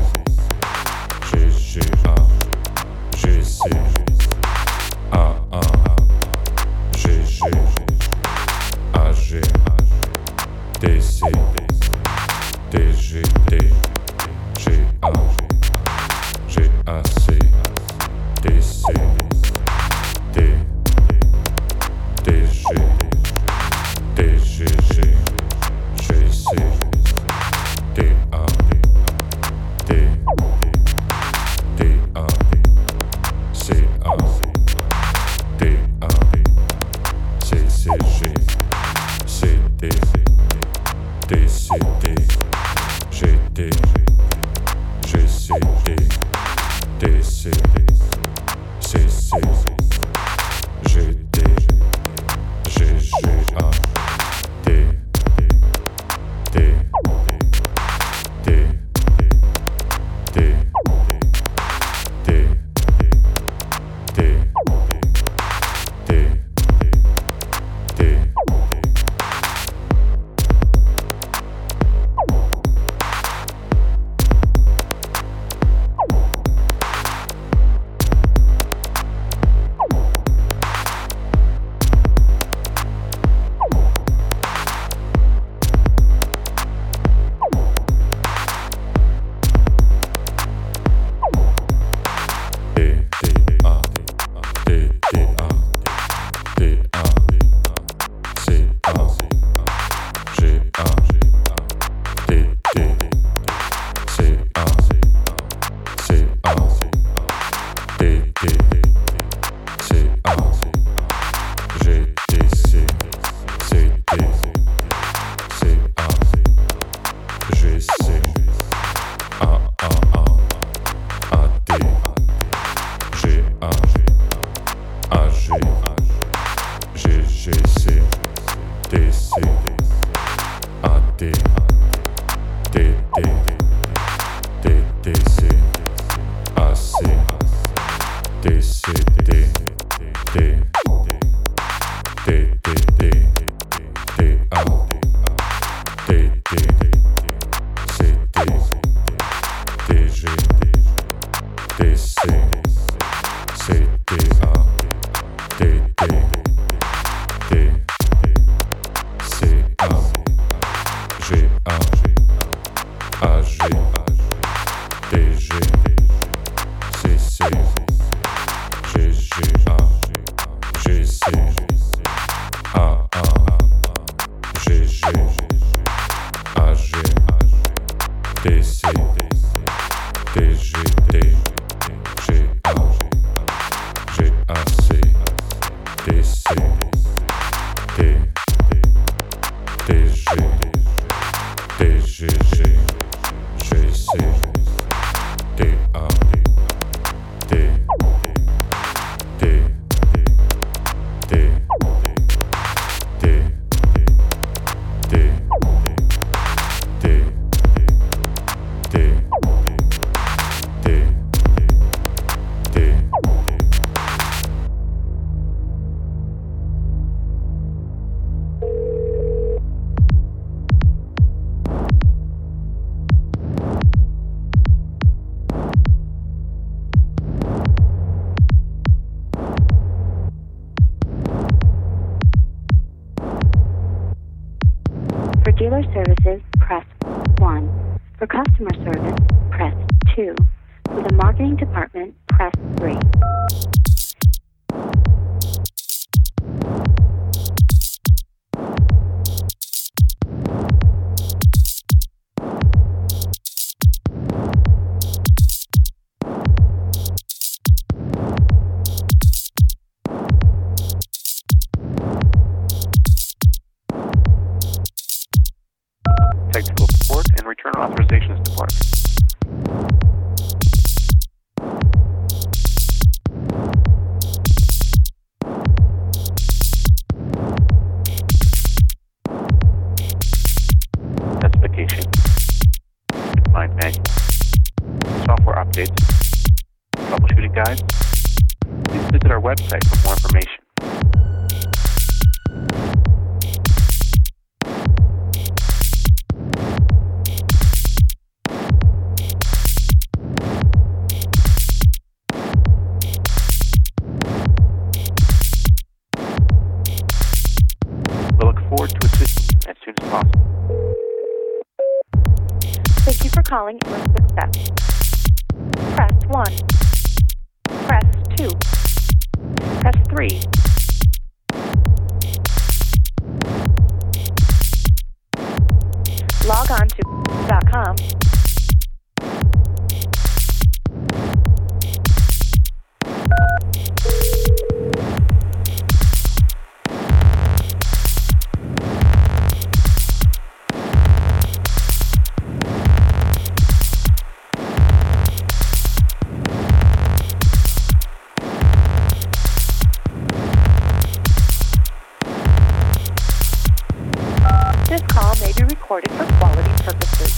Ah, ah. T C T T T T T T A T T C T T G T C C T A T T T C A G A A G T G C C G G A G C A A G G A G T C T G T G A G A C T C T T G T G G G C T A T T T T T T T T For dealer services, press one. For customer service, press two. For the marketing department, press three. Technical Support and Return Authorizations Department. Specification. Line manual. Software updates. Troubleshooting guides. Please visit our website for more information. We'll look forward to assisting you as soon as possible. Thank you for calling English Success. Press one. Press two. Press three. Log on to dot com. This call may be recorded for quality purposes.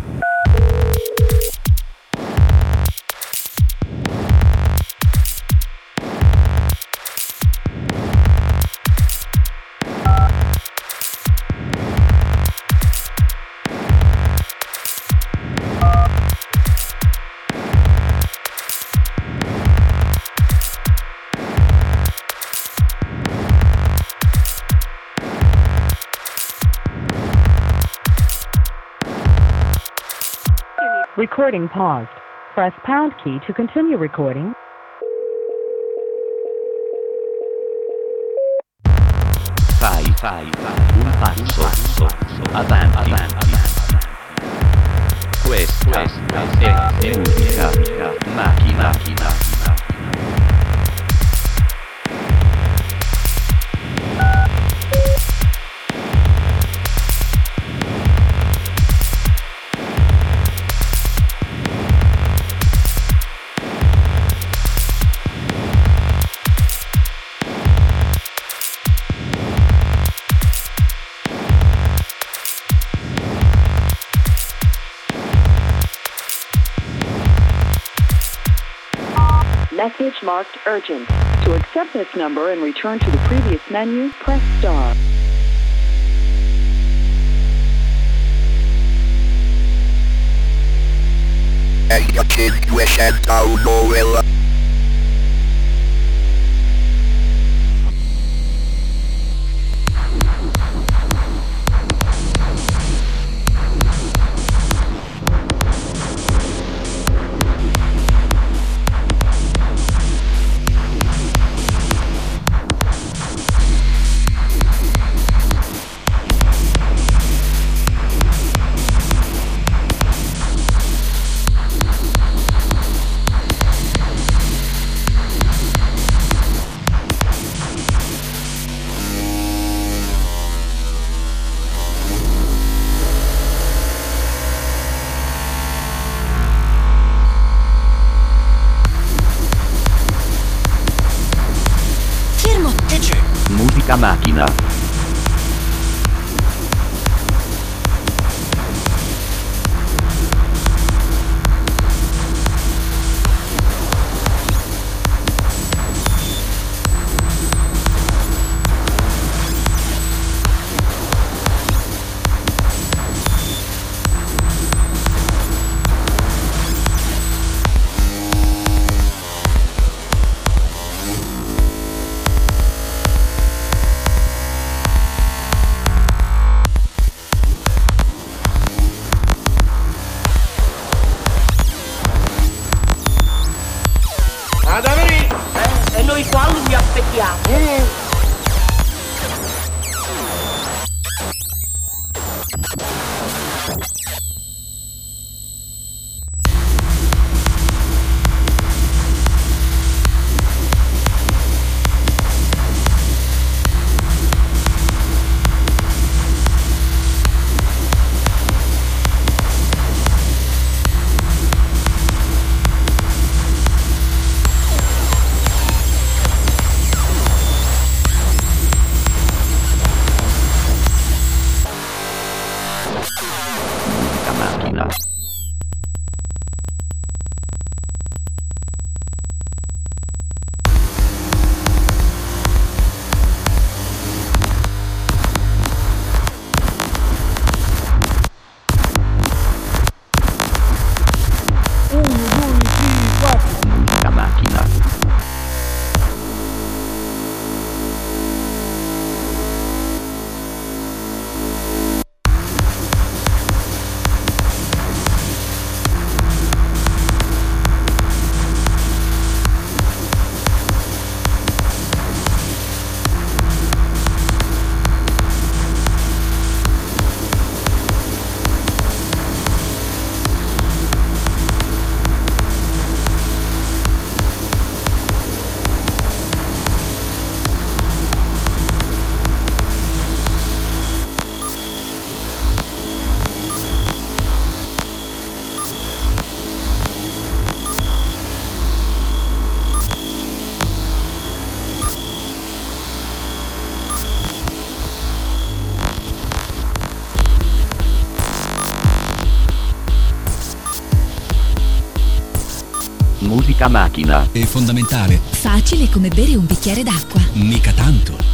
Recording paused. Press pound key to continue recording. Fai, fai, fai un passo avanti, avanti. Questa è musica macchina, macchina. message marked urgent. To accept this number and return to the previous menu, press star. Hey, your kid, wish and down, gorilla. Musica macchina. E noi qua vi aspettiamo. Musica macchina. È fondamentale. Facile come bere un bicchiere d'acqua. Mica tanto.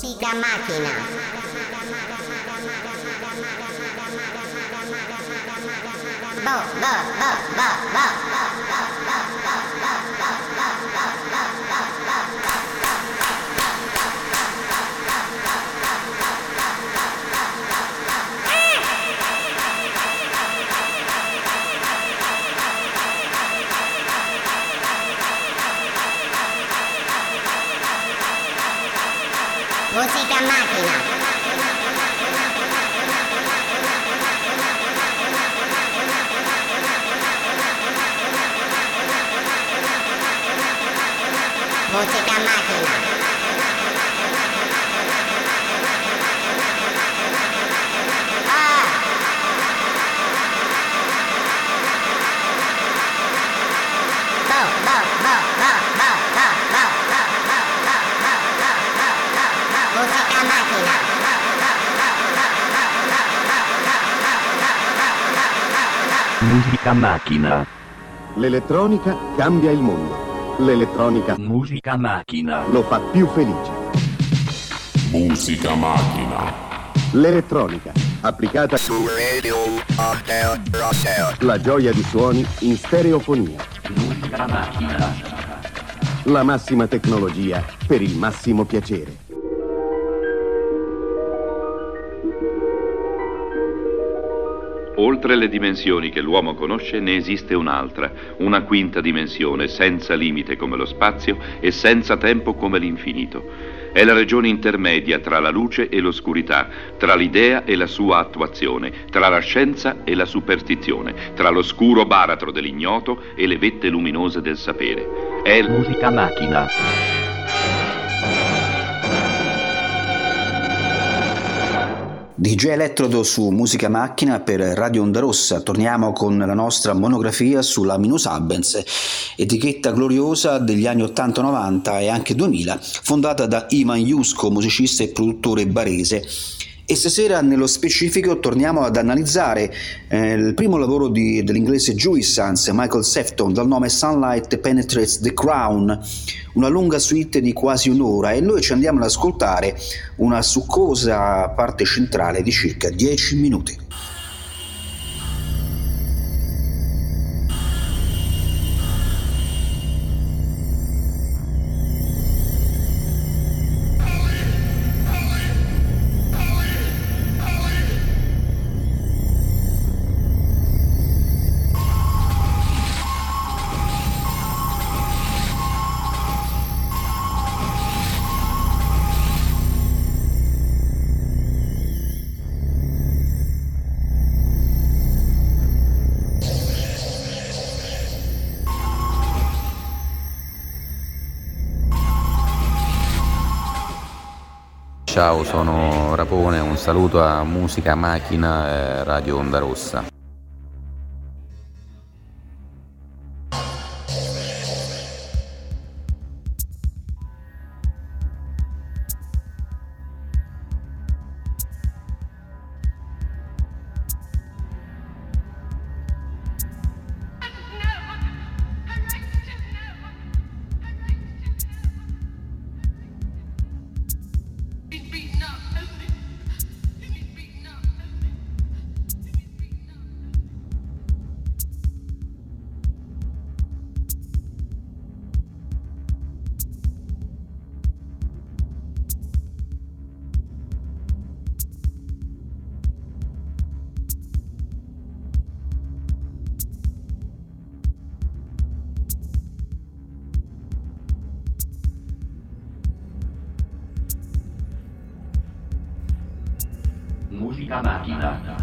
Musica macchina. Bo, bo, bo, bo, bo. Musica macchina. Musica macchina. Ah. Bo, bo, bo, bo, bo, bo, bo, bo, bo, bo, bo, bo, bo, bo, bo. Musica macchina. Musica macchina. L'elettronica cambia il mondo. L'elettronica Musica macchina lo fa più felice. Musica macchina. L'elettronica applicata su Radio Hotel Rossell. La gioia di suoni in stereofonia. Musica macchina. La massima tecnologia per il massimo piacere. Oltre le dimensioni che l'uomo conosce ne esiste un'altra, una quinta dimensione, senza limite come lo spazio e senza tempo come l'infinito. È la regione intermedia tra la luce e l'oscurità, tra l'idea e la sua attuazione, tra la scienza e la superstizione, tra l'oscuro baratro dell'ignoto e le vette luminose del sapere. È Musica macchina. D J Elettrodo su Musica Macchina per Radio Onda Rossa. Torniamo con la nostra monografia sulla Minus Albens, etichetta gloriosa degli anni ottanta novanta e anche duemila, fondata da Ivan Jusko, musicista e produttore barese. E stasera nello specifico torniamo ad analizzare eh, il primo lavoro di, dell'inglese Joey Sans, Michael Sefton, dal nome Sunlight Penetrates the Crown, una lunga suite di quasi un'ora, e noi ci andiamo ad ascoltare una succosa parte centrale di circa dieci minuti. Ciao, sono Rapone, un saluto a Musica Macchina e Radio Onda Rossa. Musica macchina.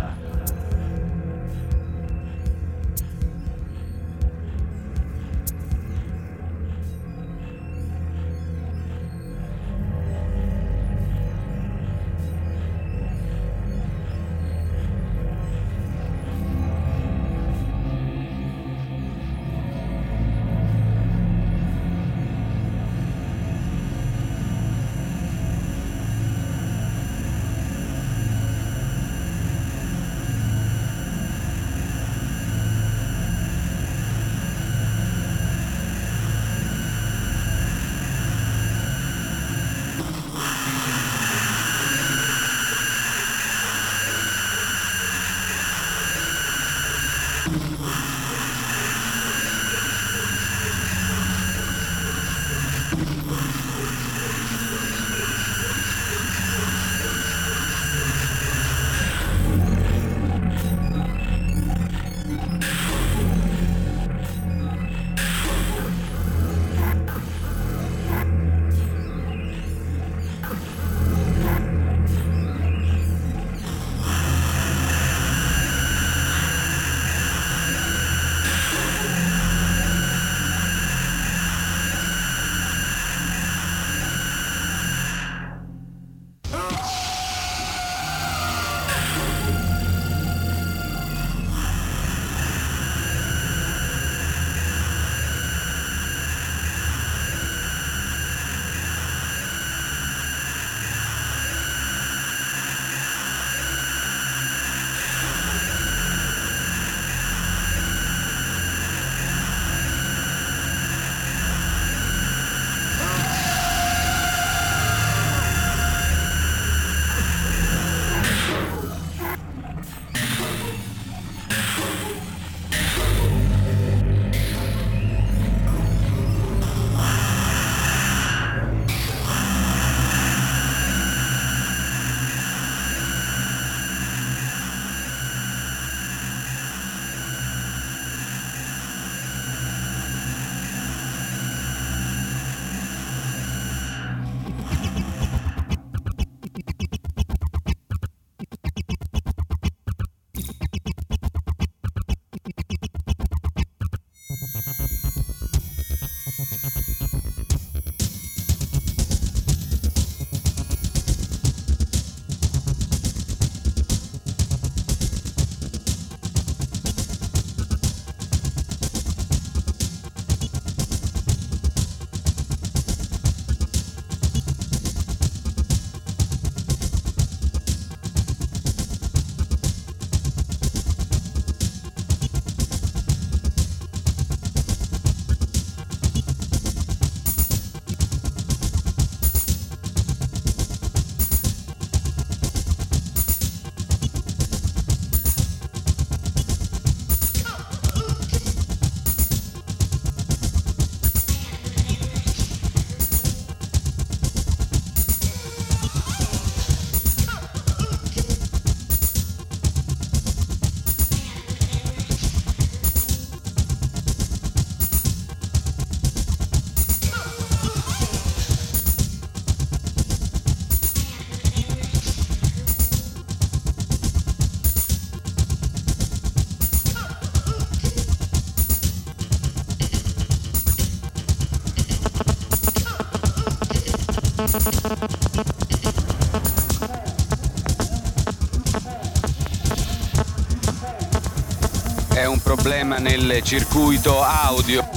È un problema nel circuito audio.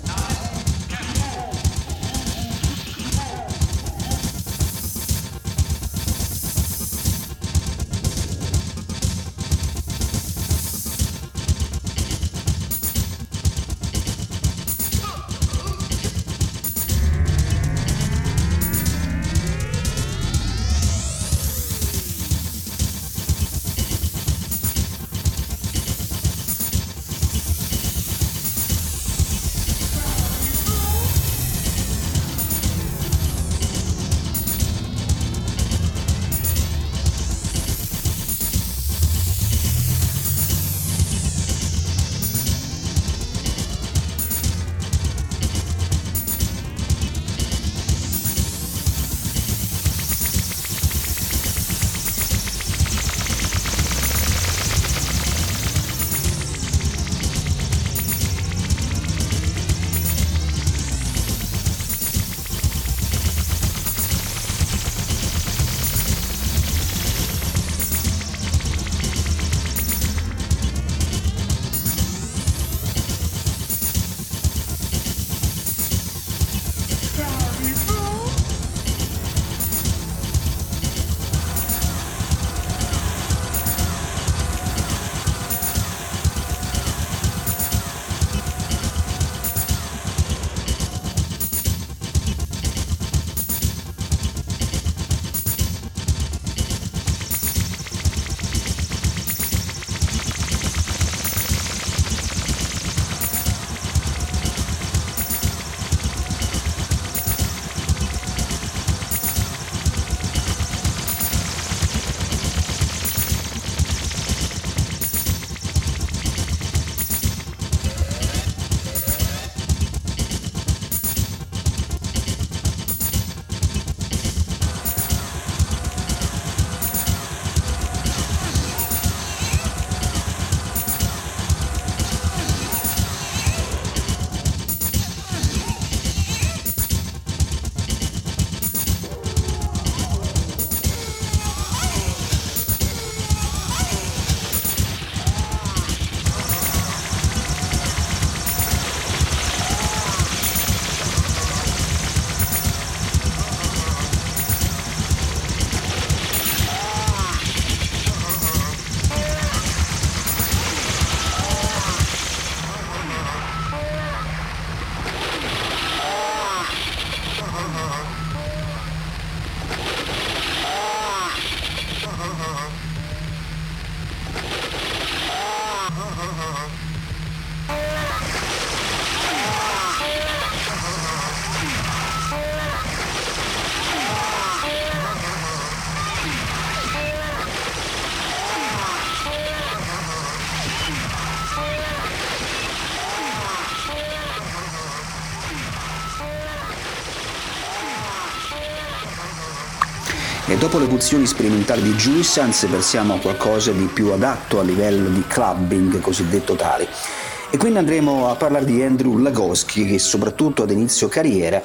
E dopo le pulsioni sperimentali di Jouissance pensiamo a qualcosa di più adatto a livello di clubbing cosiddetto tale. E quindi andremo a parlare di Andrew Lagosky, che soprattutto ad inizio carriera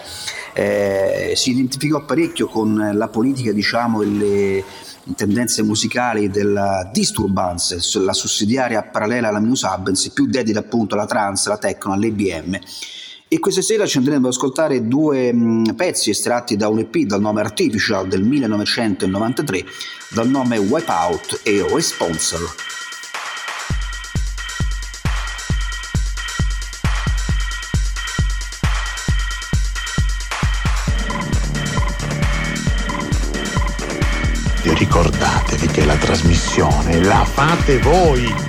eh, si identificò parecchio con la politica, diciamo, e le tendenze musicali della Disturbance, la sussidiaria parallela alla Minus Abbens, più dedita appunto alla trance, alla techno, all'E B M. E questa sera ci andremo ad ascoltare due mh, pezzi estratti da un E P dal nome Artificial del millenovecentonovantatré, dal nome Wipeout e Responsor. E ricordatevi che la trasmissione la fate voi!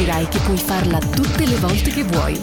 scoprirai che puoi farla tutte le volte che vuoi.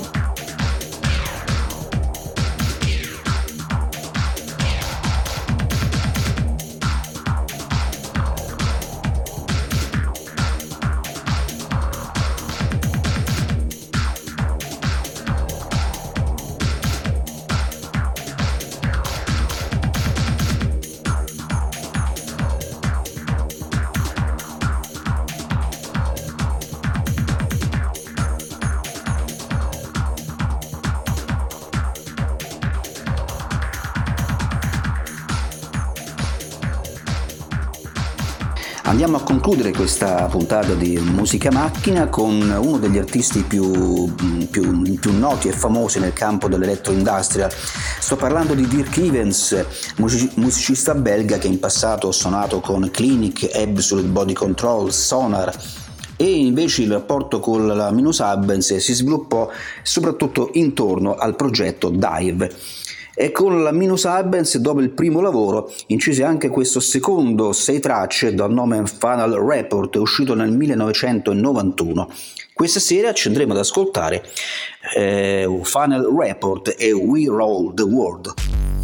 Andiamo a concludere questa puntata di Musica Macchina con uno degli artisti più, più, più noti e famosi nel campo dell'electro industrial. Sto parlando di Dirk Evans, musicista belga che in passato ha suonato con Clinic, Absolute Body Control, Sonar, e invece il rapporto con la Minus Abbens si sviluppò soprattutto intorno al progetto Dive. E con la Minus Abbens, dopo il primo lavoro, incise anche questo secondo sei tracce dal nome Final Report, uscito nel millenovecentonovantuno. Questa sera ci andremo ad ascoltare eh, Final Report e We Roll the World.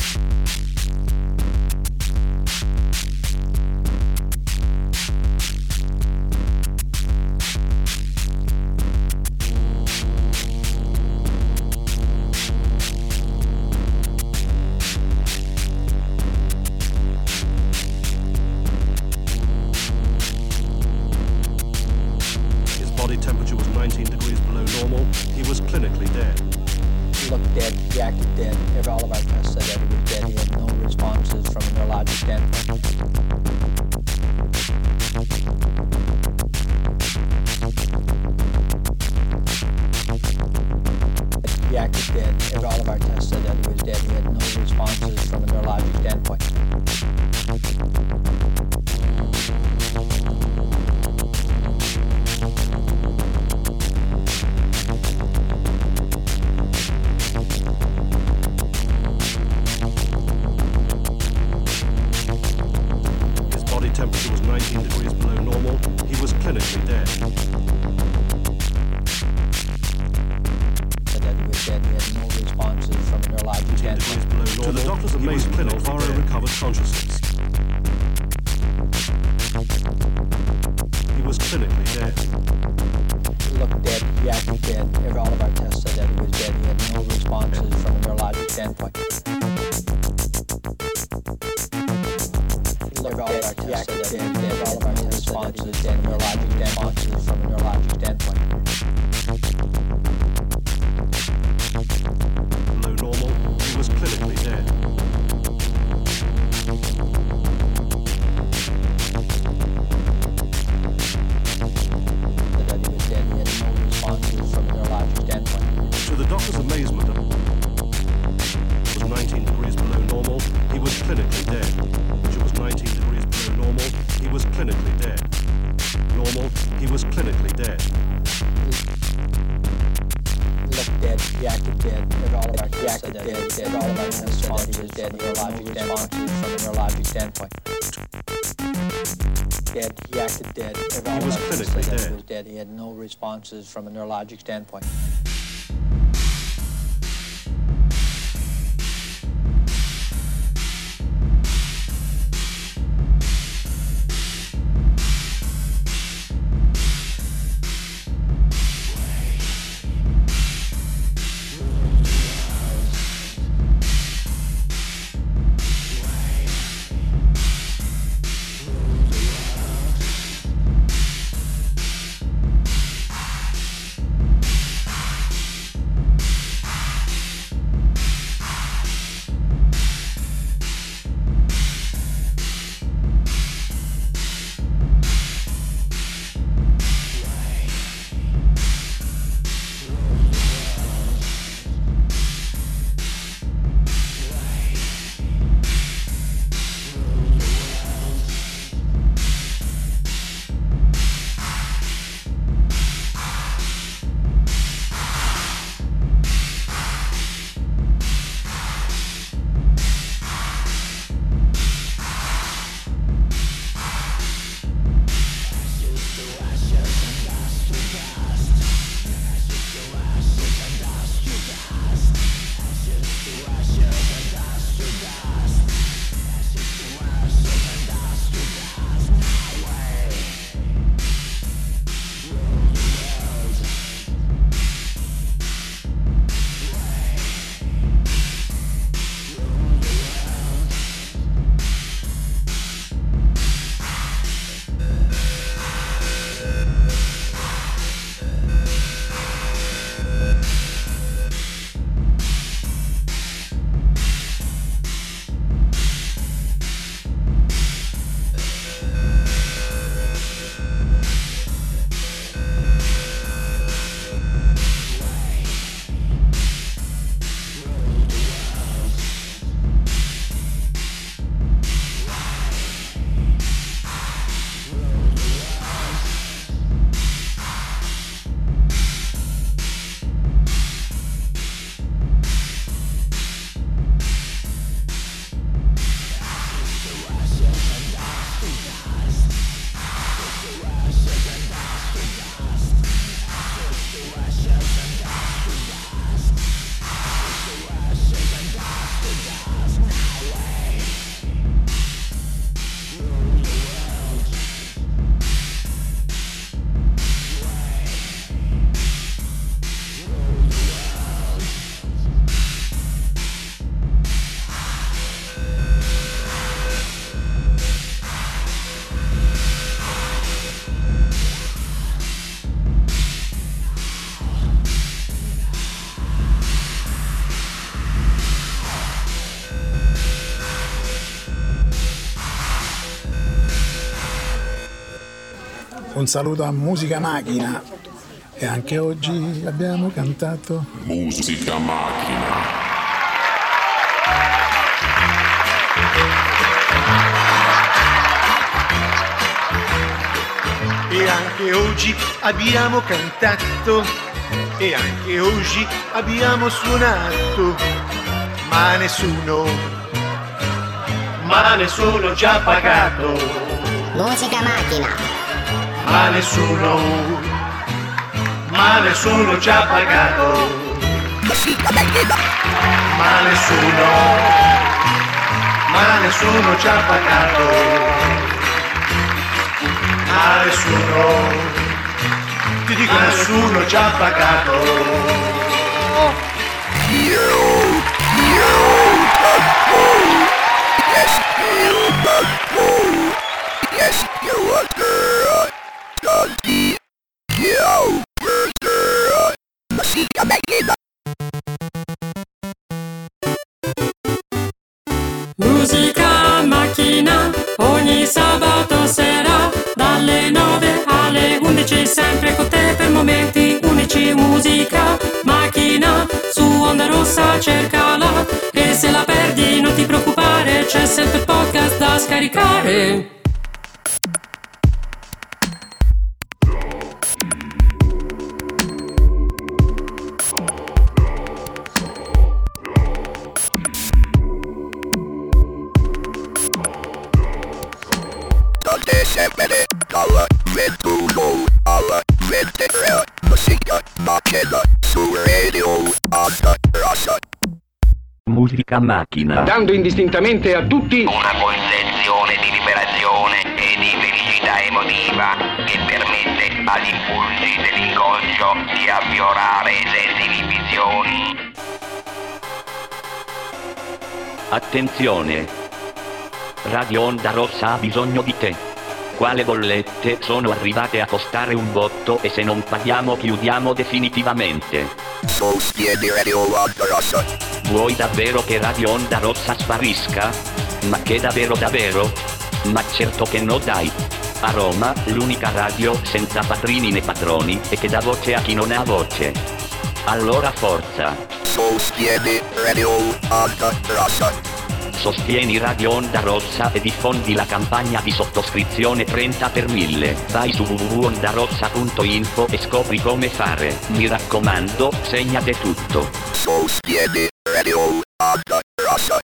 From a neurologic standpoint. Un saluto a Musica Macchina. E anche oggi abbiamo cantato Musica Macchina. E anche oggi abbiamo cantato, e anche oggi abbiamo suonato, ma nessuno, ma nessuno ci ha pagato. Musica Macchina. Ma nessuno, ma nessuno ci ha pagato. Ma nessuno, ma nessuno ci ha pagato. Ma nessuno, ti dico ma nessuno ci ha pagato. Musica Macchina, ogni sabato sera dalle nove alle undici, sempre con te per momenti unici. Musica Macchina, su Onda Rossa cercala, e se la perdi non ti preoccupare, c'è sempre il podcast da scaricare. Sempre dalla ventuno alla ventitré, Musica Macchina su Radio Onda Rossa. Musica Macchina. Dando indistintamente a tutti una concezione di liberazione e di felicità emotiva che permette agli impulsi dell'inconscio di affiorare i sensi di visioni. Attenzione! Radio Onda Rossa ha bisogno di te. Quale bollette sono arrivate a costare un botto e se non paghiamo chiudiamo definitivamente. Sostieni Radio Onda Rossa. Vuoi davvero che Radio Onda Rossa sparisca? Ma che davvero davvero? Ma certo che no dai. A Roma l'unica radio senza padrini né padroni e che dà voce a chi non ha voce. Allora forza. Sostieni Radio Onda Rossa. Sostieni Radio Onda Rossa e diffondi la campagna di sottoscrizione trenta per mille. Vai su w w w punto ondarossa punto info e scopri come fare. Mi raccomando, segnate tutto. Sostieni Radio Onda Rossa.